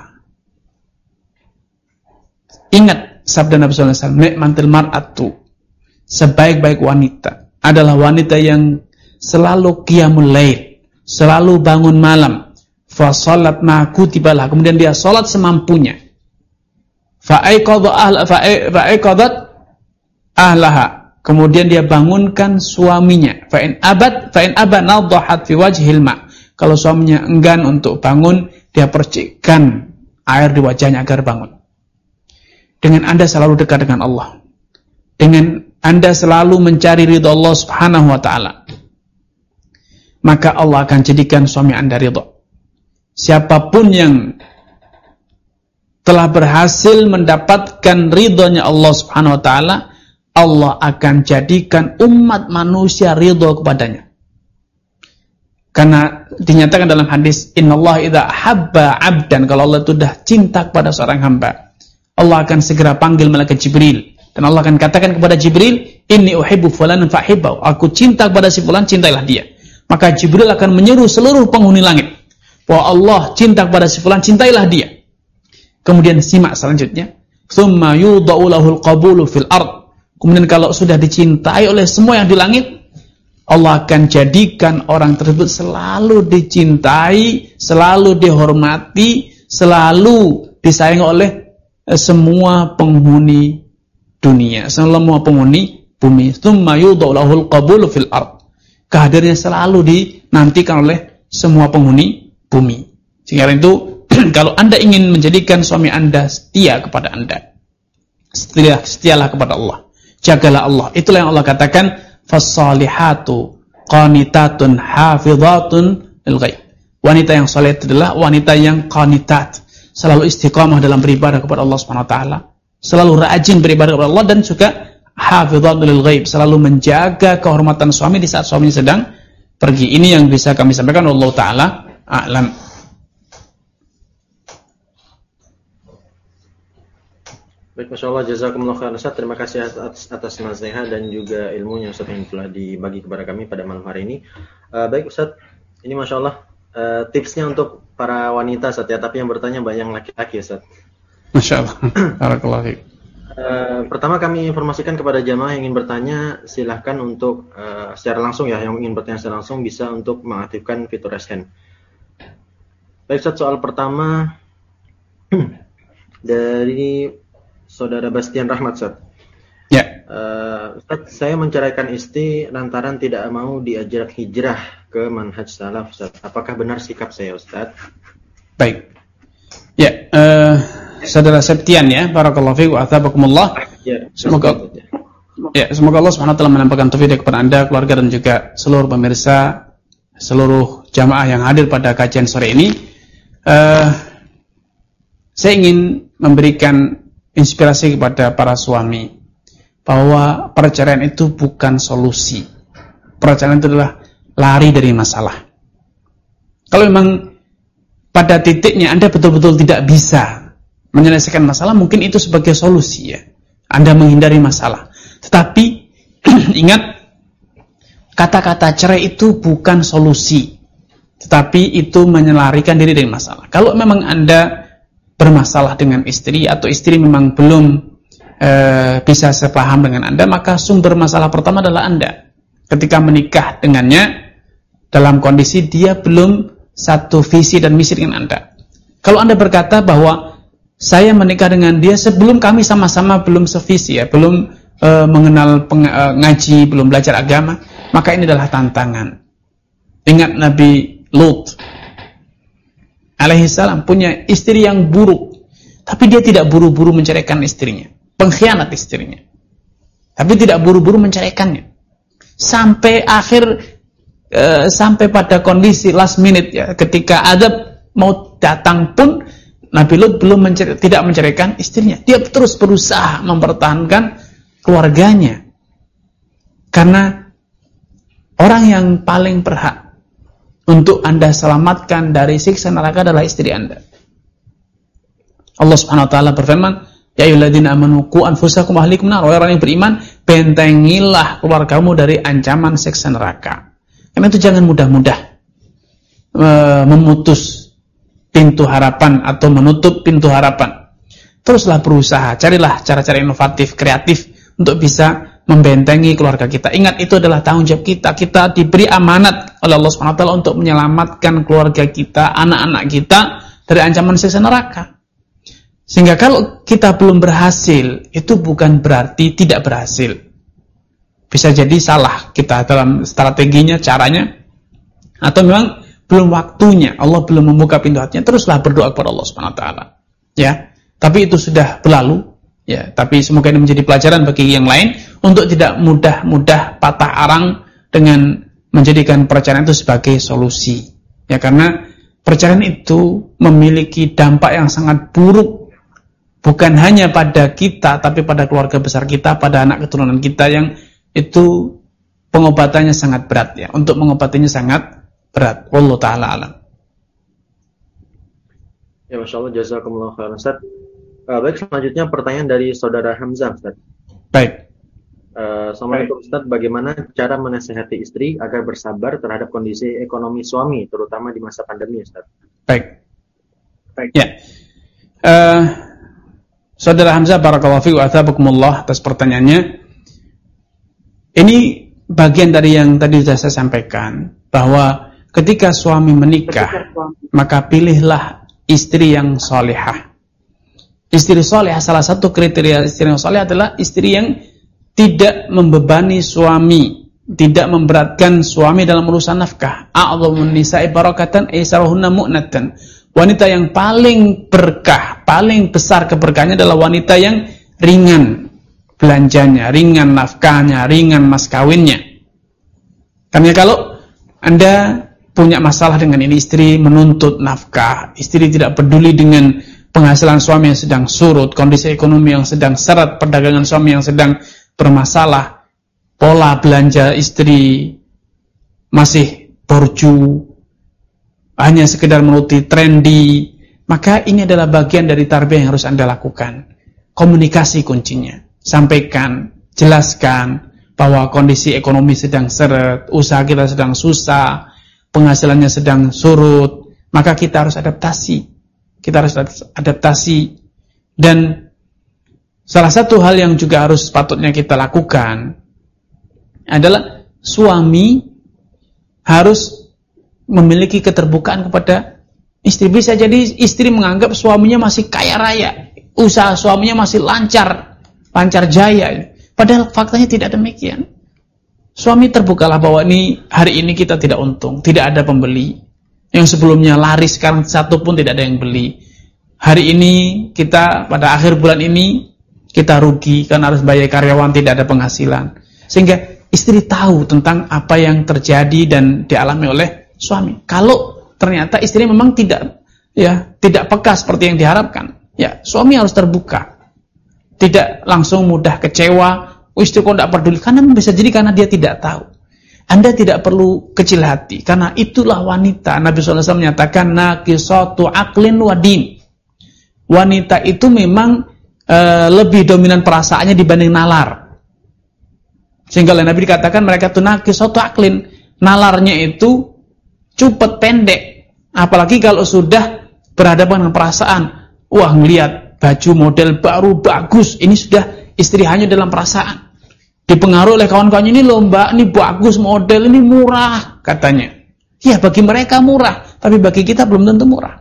Ingat sabda Nabi sallallahu alaihi wasallam, "Ni'matul mar'atu", sebaik-baik wanita adalah wanita yang selalu qiyamul lail, selalu bangun malam. Fa shalat ma kutibalah, kemudian dia salat semampunya. Fa aiqadha ahla fa aiqadat ahlaha, kemudian dia bangunkan suaminya. Fa in abad fa in aba nadhahat fi wajhil ma. Kalau suaminya enggan untuk bangun, dia percikkan air di wajahnya agar bangun. Dengan Anda selalu dekat dengan Allah, dengan Anda selalu mencari ridha Allah Subhanahu wa taala, maka Allah akan jadikan suami Anda ridha. Siapapun yang telah berhasil mendapatkan ridhonya Allah Subhanahu wa taala, Allah akan jadikan umat manusia ridha kepadanya. Karena dinyatakan dalam hadis, innallaha idza habba 'abdan, kalau Allah itu sudah cinta kepada seorang hamba, Allah akan segera panggil malaikat Jibril dan Allah akan katakan kepada Jibril, inni uhibbu fulanan fahibbahu, aku cinta kepada si fulan, cintailah dia. Maka Jibril akan menyeru seluruh penghuni langit bahwa Allah cinta kepada si fulan, cintailah dia. Kemudian simak selanjutnya, tsumma yudau lahul qabulu fil ard. Kemudian kalau sudah dicintai oleh semua yang di langit, Allah akan jadikan orang tersebut selalu dicintai, selalu dihormati, selalu disayang oleh semua penghuni dunia, semua penghuni bumi. Tsumma yudau lahul qabulu fil ard. Kehadirannya selalu dinantikan oleh semua penghuni bumi. Sehingga itu kalau Anda ingin menjadikan suami Anda setia kepada Anda, setia, setialah kepada Allah, jagalah Allah. Itulah yang Allah katakan, fassalihatu qanitatun hafizatun lil ghaib. Wanita yang saleh adalah wanita yang qanitat, selalu istiqamah dalam beribadah kepada Allah Subhanahu wa taala, selalu rajin beribadah kepada Allah, dan juga hafizatun lil ghaib, selalu menjaga kehormatan suami di saat suaminya sedang pergi. Ini yang bisa kami sampaikan, wallahu taala a'lam. Baik, Masya Allah, jazakumullah khairan Ustaz. Terima kasih atas, atas nasihat dan juga ilmunya Ustaz yang telah dibagi kepada kami pada malam hari ini. Uh, baik Ustaz, ini Masya Allah uh, tipsnya untuk para wanita Ustaz ya, tapi yang bertanya banyak laki-laki Ustaz. Masya Allah. Barakallahu fiik. Uh, pertama kami informasikan kepada jamaah yang ingin bertanya, silahkan untuk uh, secara langsung ya, yang ingin bertanya secara langsung bisa untuk mengaktifkan fitur raise hand. Baik Ustaz, soal pertama dari Saudara Bastian Rahmat, Ustaz. Ya. Uh, Ustaz, saya menceraikan istri lantaran tidak mau diajak hijrah ke manhaj salaf, Ustaz. Apakah benar sikap saya, Ustaz? Baik. Ya, uh, Saudara Septian ya, barakallahu fiik wa athabakumullah. Ya, semoga ya, semoga Allah Subhanahu wa taala menampakkan taufik kepada Anda, keluarga, dan juga seluruh pemirsa, seluruh jamaah yang hadir pada kajian sore ini. Uh, saya ingin memberikan inspirasi kepada para suami bahwa perceraian itu bukan solusi. Perceraian itu adalah lari dari masalah. Kalau memang pada titiknya Anda betul-betul tidak bisa menyelesaikan masalah, mungkin itu sebagai solusi ya. Anda menghindari masalah. Tetapi ingat, kata-kata cerai itu bukan solusi, tetapi itu menyelarikan diri dari masalah. Kalau memang Anda bermasalah dengan istri, atau istri memang belum e, bisa sepaham dengan Anda, maka sumber masalah pertama adalah Anda. Ketika menikah dengannya dalam kondisi dia belum satu visi dan misi dengan Anda. Kalau Anda berkata bahwa saya menikah dengan dia sebelum kami sama-sama belum sevisi ya, belum e, mengenal peng, e, ngaji, belum belajar agama, maka ini adalah tantangan. Ingat Nabi Lut alaihissalam punya istri yang buruk, tapi dia tidak buru-buru menceraikan istrinya, pengkhianat istrinya, tapi tidak buru-buru menceraikannya, sampai akhir e, sampai pada kondisi last minute ya, ketika azab mau datang pun Nabi Lut belum mencer- tidak menceraikan istrinya. Dia terus berusaha mempertahankan keluarganya, karena orang yang paling berhak untuk Anda selamatkan dari siksa neraka adalah istri Anda. Allah Subhanahu wa taala berfirman, "Ya ayyuhalladzina amanu qu anfusakum wa ahlikum nar." Orang yang beriman, bentengilah keluargamu dari ancaman siksa neraka. Karena itu jangan mudah-mudah e, memutus pintu harapan atau menutup pintu harapan. Teruslah berusaha, carilah cara-cara inovatif, kreatif untuk bisa membentengi keluarga kita. Ingat, itu adalah tanggung jawab kita. Kita diberi amanat oleh Allah Subhanahu wa taala untuk menyelamatkan keluarga kita, anak-anak kita dari ancaman siksa neraka. Sehingga kalau kita belum berhasil, itu bukan berarti tidak berhasil. Bisa jadi salah kita dalam strateginya, caranya, atau memang belum waktunya, Allah belum membuka pintu hatinya. Teruslah berdoa kepada Allah Subhanahu wa taala. Ya, tapi itu sudah berlalu. Ya, tapi semoga ini menjadi pelajaran bagi yang lain untuk tidak mudah-mudah patah arang dengan menjadikan perceraian itu sebagai solusi. Ya, karena perceraian itu memiliki dampak yang sangat buruk, bukan hanya pada kita, tapi pada keluarga besar kita, pada anak keturunan kita, yang itu pengobatannya sangat berat ya. Untuk mengobatinya sangat berat. Wallahu taala alam. Ya, Masya Allah, jazakumullah khairan Ustaz. Uh, baik, selanjutnya pertanyaan dari Saudara Hamzah, Ustaz. Baik. Uh, Assalamualaikum Ustaz, bagaimana cara menasihati istri agar bersabar terhadap kondisi ekonomi suami, terutama di masa pandemi, Ustaz? Baik. Baik. Ya. Uh, Saudara Hamzah, barakallahu fiikum wa athabakumullah atas pertanyaannya. Ini bagian dari yang tadi sudah saya sampaikan, bahwa ketika suami menikah, maka pilihlah istri yang solehah. Istri solehah, salah satu kriteria istri yang solehah adalah istri yang tidak membebani suami, tidak memberatkan suami dalam urusan nafkah. A'dhamun nisa'i barakatan aisaruhunna mu'natan. wanita yang paling berkah, paling besar keberkahannya adalah wanita yang ringan belanjanya, ringan nafkahnya, ringan mas kawinnya. Karena kalau Anda punya masalah dengan ini, istri menuntut nafkah, istri tidak peduli dengan penghasilan suami yang sedang surut, kondisi ekonomi yang sedang seret, perdagangan suami yang sedang bermasalah, pola belanja istri masih borju, hanya sekedar menuruti trendy, maka ini adalah bagian dari tarbiyah yang harus Anda lakukan. Komunikasi kuncinya. Sampaikan, jelaskan bahwa kondisi ekonomi sedang seret, usaha kita sedang susah, penghasilannya sedang surut, maka kita harus adaptasi. Kita harus adaptasi. Dan salah satu hal yang juga harus patutnya kita lakukan adalah suami harus memiliki keterbukaan kepada istri. Bisa jadi istri menganggap suaminya masih kaya raya, usaha suaminya masih lancar, lancar jaya. Padahal faktanya tidak demikian. Suami terbukalah bahwa ini hari ini kita tidak untung, tidak ada pembeli. Yang sebelumnya laris, sekarang satu pun tidak ada yang beli. Hari ini kita pada akhir bulan ini kita rugi karena harus bayar karyawan, tidak ada penghasilan. Sehingga istri tahu tentang apa yang terjadi dan dialami oleh suami. Kalau ternyata istri memang tidak ya tidak peka seperti yang diharapkan, ya suami harus terbuka. Tidak langsung mudah kecewa, oh, istri kok tidak peduli, karena bisa jadi karena dia tidak tahu. Anda tidak perlu kecil hati, karena itulah wanita. Nabi shallallahu alaihi wasallam menyatakan naqisatu aqlin wa din. Wanita itu memang e, lebih dominan perasaannya dibanding nalar. Sehingga oleh Nabi dikatakan mereka itu naqisatu aqlin. Nalarnya itu cepet pendek. Apalagi kalau sudah berhadapan dengan perasaan. Wah, ngelihat baju model baru bagus, ini sudah istri hanya dalam perasaan. Dipengaruhi oleh kawan-kawannya, ini loh mbak, ini bagus model, ini murah katanya. Ya bagi mereka murah, tapi bagi kita belum tentu murah.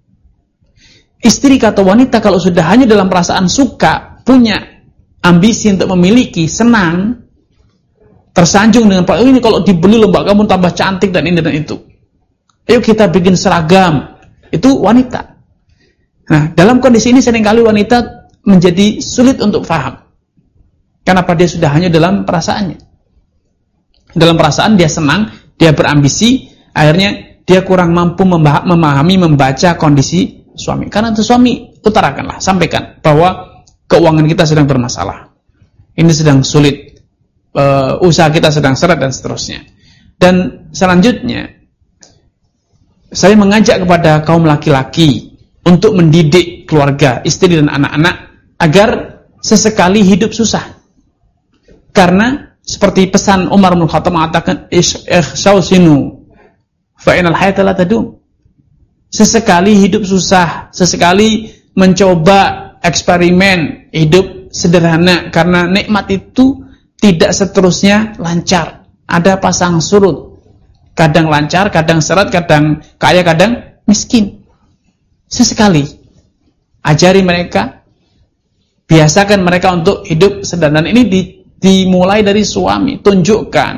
Istri atau wanita kalau sudah hanya dalam perasaan suka, punya ambisi untuk memiliki, senang, tersanjung dengan pak, oh, ini kalau dibeli loh mbak, kamu tambah cantik dan ini dan itu. Ayo kita bikin seragam. Itu wanita. Nah, dalam kondisi ini seringkali wanita menjadi sulit untuk paham. Kenapa dia sudah hanya dalam perasaannya. Dalam perasaan dia senang, dia berambisi, akhirnya dia kurang mampu memahami, membaca kondisi suami. Karena itu suami, utarakanlah, sampaikan bahwa keuangan kita sedang bermasalah. Ini sedang sulit, uh, usaha kita sedang seret dan seterusnya. Dan selanjutnya, saya mengajak kepada kaum laki-laki untuk mendidik keluarga, istri dan anak-anak agar sesekali hidup susah. Karena seperti pesan Umar bin Khattab mengatakan ikhshausinu fa inal hayata la tadum. Sesekali hidup susah, sesekali mencoba eksperimen hidup sederhana, karena nikmat itu tidak seterusnya lancar. Ada pasang surut. Kadang lancar, kadang seret, kadang kaya, kadang miskin. Sesekali ajari mereka, biasakan mereka untuk hidup sederhana. Ini di, dimulai dari suami. Tunjukkan,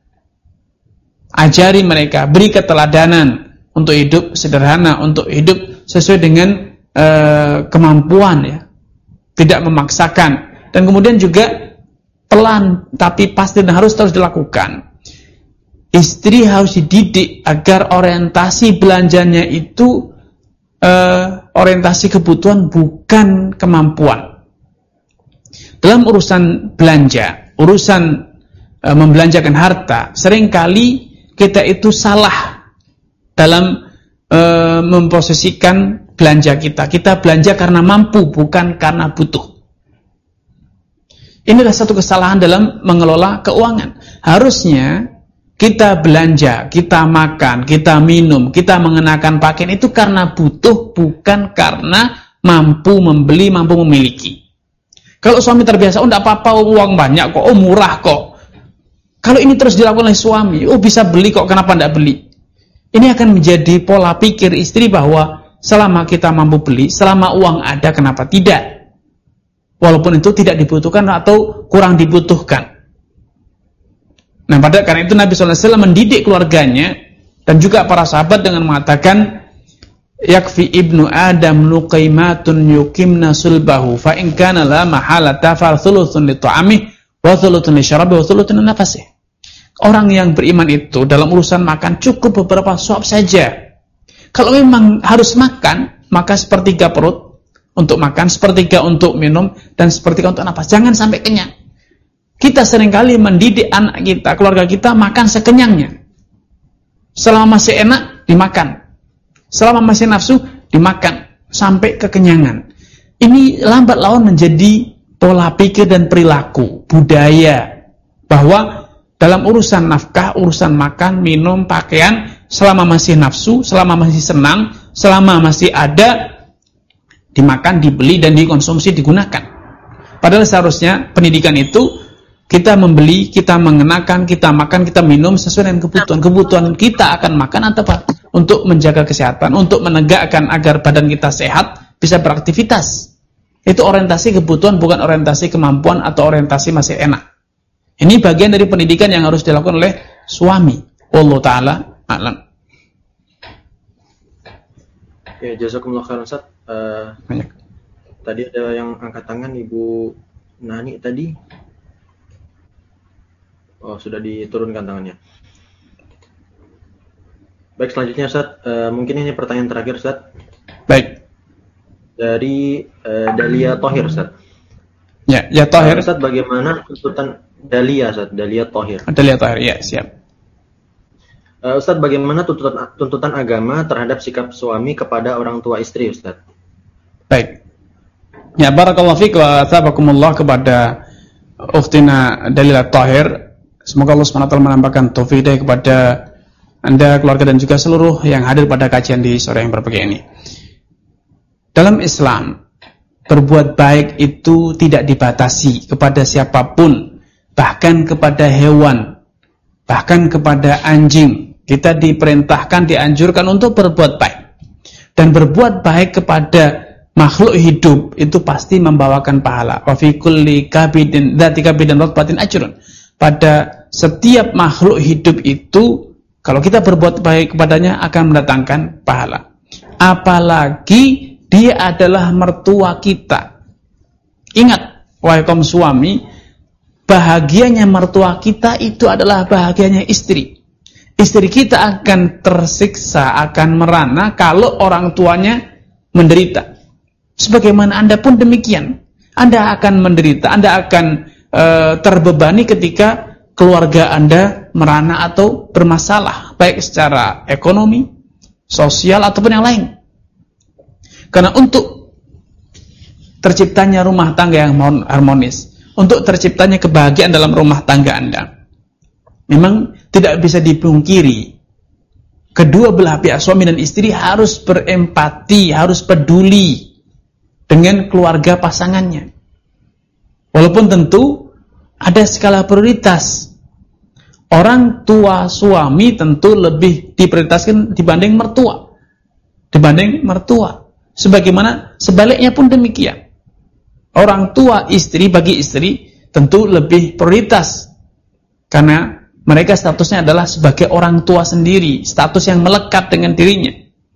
ajari mereka, beri keteladanan untuk hidup sederhana, untuk hidup sesuai dengan e, kemampuan, ya, tidak memaksakan. Dan kemudian juga pelan tapi pasti dan harus terus dilakukan. Istri harus dididik agar orientasi belanjanya itu Uh, orientasi kebutuhan, bukan kemampuan. Dalam urusan belanja, urusan uh, membelanjakan harta, seringkali kita itu salah dalam uh, memposisikan belanja kita. Kita belanja karena mampu, bukan karena butuh. Ini adalah satu kesalahan dalam mengelola keuangan. Harusnya kita belanja, kita makan, kita minum, kita mengenakan pakaian itu karena butuh, bukan karena mampu membeli, mampu memiliki. Kalau suami terbiasa, oh tidak apa-apa, uang banyak kok, oh murah kok. Kalau ini terus dilakukan oleh suami, oh bisa beli kok, kenapa tidak beli? Ini akan menjadi pola pikir istri bahwa selama kita mampu beli, selama uang ada, kenapa tidak? Walaupun itu tidak dibutuhkan atau kurang dibutuhkan. Nah, pada karena itu Nabi shallallahu alaihi wasallam mendidik keluarganya dan juga para sahabat dengan mengatakan, yakfi ibnu adam luqaimatun yuqimna sulbahu fa in kana la mahalata fa thuluthun li ta'amih wa thuluthun li syarabi wa thuluthun li nafasih. Orang yang beriman itu dalam urusan makan cukup beberapa suap saja. Kalau memang harus makan, maka sepertiga perut untuk makan, sepertiga untuk minum, dan sepertiga untuk nafas. Jangan sampai kenyang. Kita seringkali mendidik anak kita, keluarga kita makan sekenyangnya. Selama masih enak, dimakan. Selama masih nafsu, dimakan. Sampai kekenyangan. Ini lambat laun menjadi pola pikir dan perilaku, budaya. Bahwa dalam urusan nafkah, urusan makan, minum, pakaian, selama masih nafsu, selama masih senang, selama masih ada, dimakan, dibeli, dan dikonsumsi, digunakan. Padahal seharusnya pendidikan itu kita membeli, kita mengenakan, kita makan, kita minum sesuai dengan kebutuhan. Kebutuhan kita akan makan atau apa? Untuk menjaga kesehatan, untuk menegakkan agar badan kita sehat, bisa beraktivitas. Itu orientasi kebutuhan, bukan orientasi kemampuan atau orientasi masih enak. Ini bagian dari pendidikan yang harus dilakukan oleh suami. Wallahu ta'ala a'lam. Ya, jazakumullah khairan Ustaz. Uh, Banyak. Tadi ada yang angkat tangan, Ibu Nani tadi. Oh, sudah diturunkan tangannya. Baik, selanjutnya Ustaz, uh, mungkin ini pertanyaan terakhir Ustaz. Baik. Dari uh, Dalia Thohir Ustaz. Ya, ya Thohir. Uh, Ustaz, bagaimana tuntutan Dalia Ustaz, Dalia Thohir. Dalia Thohir, ya, siap. Uh, Ustaz, bagaimana tuntutan tuntutan agama terhadap sikap suami kepada orang tua istri, Ustaz? Baik. Ya, barakallahu fiik wa athabakumullah kepada ukhtina Dalia Thohir. Semoga Allah subhanahu wa taala menambahkan taufik hidayah kepada Anda, keluarga, dan juga seluruh yang hadir pada kajian di sore yang berbahagia ini. Dalam Islam, berbuat baik itu tidak dibatasi kepada siapapun, bahkan kepada hewan, bahkan kepada anjing. Kita diperintahkan, dianjurkan untuk berbuat baik. Dan berbuat baik kepada makhluk hidup itu pasti membawakan pahala. Wa fi kulli kabidin dzati kabidin ratbatin ajrun. Pada setiap makhluk hidup itu, kalau kita berbuat baik kepadanya akan mendatangkan pahala. Apalagi dia adalah mertua kita. Ingat, wahai kaum suami, bahagianya mertua kita itu adalah bahagianya istri. Istri kita akan tersiksa, akan merana kalau orang tuanya menderita. Sebagaimana Anda pun demikian. Anda akan menderita, Anda akan e, terbebani ketika keluarga Anda merana atau bermasalah, baik secara ekonomi, sosial, ataupun yang lain. Karena untuk terciptanya rumah tangga yang harmonis, untuk terciptanya kebahagiaan dalam rumah tangga Anda, memang tidak bisa dipungkiri, kedua belah pihak suami dan istri harus berempati, harus peduli dengan keluarga pasangannya. Walaupun tentu ada skala prioritas. Orang tua suami tentu lebih diprioritaskan dibanding mertua. Dibanding mertua. Sebagaimana sebaliknya pun demikian. Orang tua istri bagi istri tentu lebih prioritas. Karena mereka statusnya adalah sebagai orang tua sendiri, status yang melekat dengan dirinya.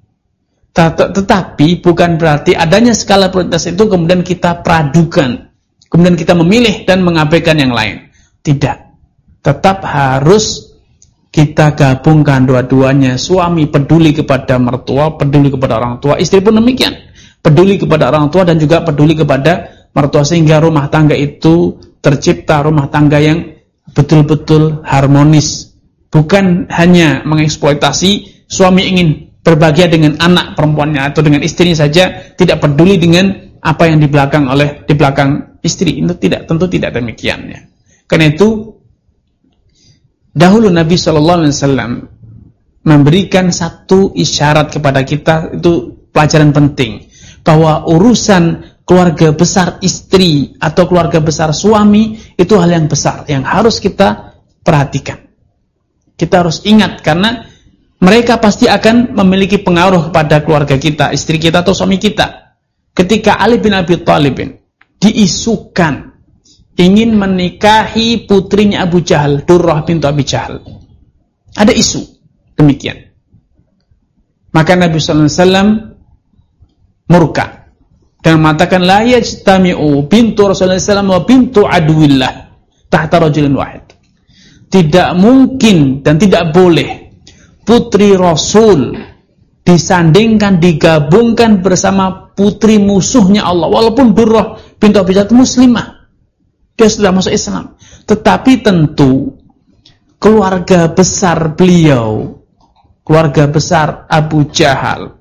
Tetapi bukan berarti adanya skala prioritas itu kemudian kita peradukan, kemudian kita memilih dan mengabaikan yang lain. Tidak. Tetap harus kita gabungkan dua-duanya. Suami peduli kepada mertua, peduli kepada orang tua. Istri pun demikian, peduli kepada orang tua dan juga peduli kepada mertua, sehingga rumah tangga itu tercipta rumah tangga yang betul-betul harmonis. Bukan hanya mengeksploitasi, suami ingin berbahagia dengan anak perempuannya atau dengan istrinya saja, tidak peduli dengan apa yang di belakang oleh di belakang istri. Itu tidak, tentu tidak demikian ya. Karena itu dahulu Nabi shallallahu alaihi wasallam memberikan satu isyarat kepada kita, itu pelajaran penting, bahwa urusan keluarga besar istri atau keluarga besar suami itu hal yang besar yang harus kita perhatikan. Kita harus ingat, karena mereka pasti akan memiliki pengaruh pada keluarga kita, istri kita atau suami kita. Ketika Ali bin Abi Thalib diisukan ingin menikahi putrinya Abu Jahal, Durrah bintu Abi Jahal, ada isu demikian. Maka Nabi shallallahu alaihi wasallam murka dan mengatakan la yajtami'u bintu Rasulullah sallallahu alaihi wasallam wa bintu aduwillah tahta rajulin wahid. Tidak mungkin dan tidak boleh putri Rasul disandingkan, digabungkan bersama putri musuhnya Allah. Walaupun Durrah bintu Abi Jahl muslimah, dia sudah masuk Islam, tetapi tentu keluarga besar beliau, keluarga besar Abu Jahal,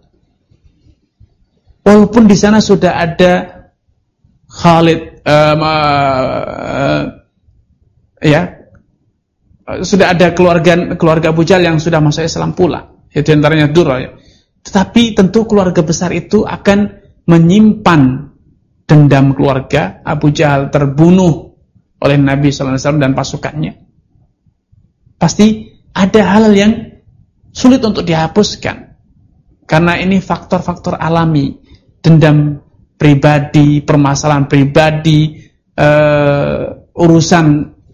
walaupun di sana sudah ada Khalid, um, uh, ya, sudah ada keluarga keluarga Abu Jahal yang sudah masuk Islam pula, yaitu antaranya Durrah. Ya. Tetapi tentu keluarga besar itu akan menyimpan dendam keluarga. Abu Jahal terbunuh oleh Nabi sallallahu alaihi wasallam dan pasukannya. Pasti ada hal yang sulit untuk dihapuskan, karena ini faktor-faktor alami, dendam pribadi, permasalahan pribadi, uh, urusan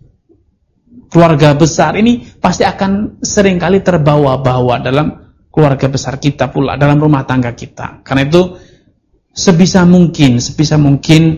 keluarga besar ini pasti akan seringkali terbawa-bawa dalam keluarga besar kita pula, dalam rumah tangga kita. Karena itu sebisa mungkin, sebisa mungkin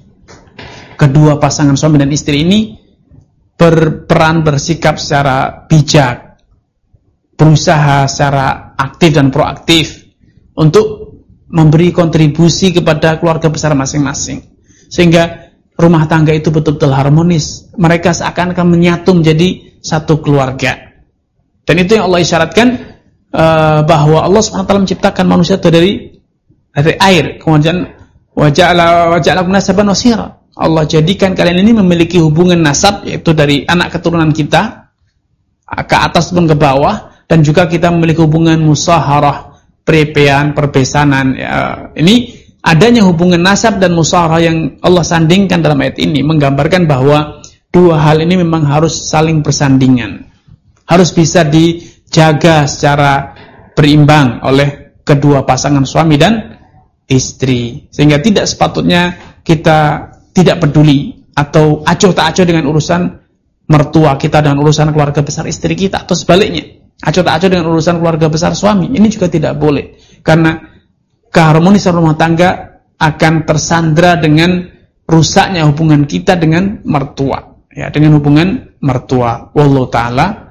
kedua pasangan suami dan istri ini berperan, bersikap secara bijak, berusaha secara aktif dan proaktif untuk memberi kontribusi kepada keluarga besar masing-masing, sehingga rumah tangga itu betul-betul harmonis. Mereka seakan-akan menyatu menjadi satu keluarga. Dan itu yang Allah isyaratkan, uh, bahwa Allah subhanahu wa taala menciptakan manusia itu dari dari air. Kemudian waja'ala waja'alakum nasaban wasira. Allah jadikan kalian ini memiliki hubungan nasab, yaitu dari anak keturunan kita ke atas pun ke bawah, dan juga kita memiliki hubungan musaharah, prepean, perbesanan. Ya, ini adanya hubungan nasab dan musaharah yang Allah sandingkan dalam ayat ini menggambarkan bahwa dua hal ini memang harus saling bersandingan, harus bisa dijaga secara berimbang oleh kedua pasangan suami dan istri, sehingga tidak sepatutnya kita tidak peduli atau acuh tak acuh dengan urusan mertua kita dengan urusan keluarga besar istri kita, atau sebaliknya acuh tak acuh dengan urusan keluarga besar suami. Ini juga tidak boleh, karena keharmonisan rumah tangga akan tersandra dengan rusaknya hubungan kita dengan mertua, ya, dengan hubungan mertua. Wallahu ta'ala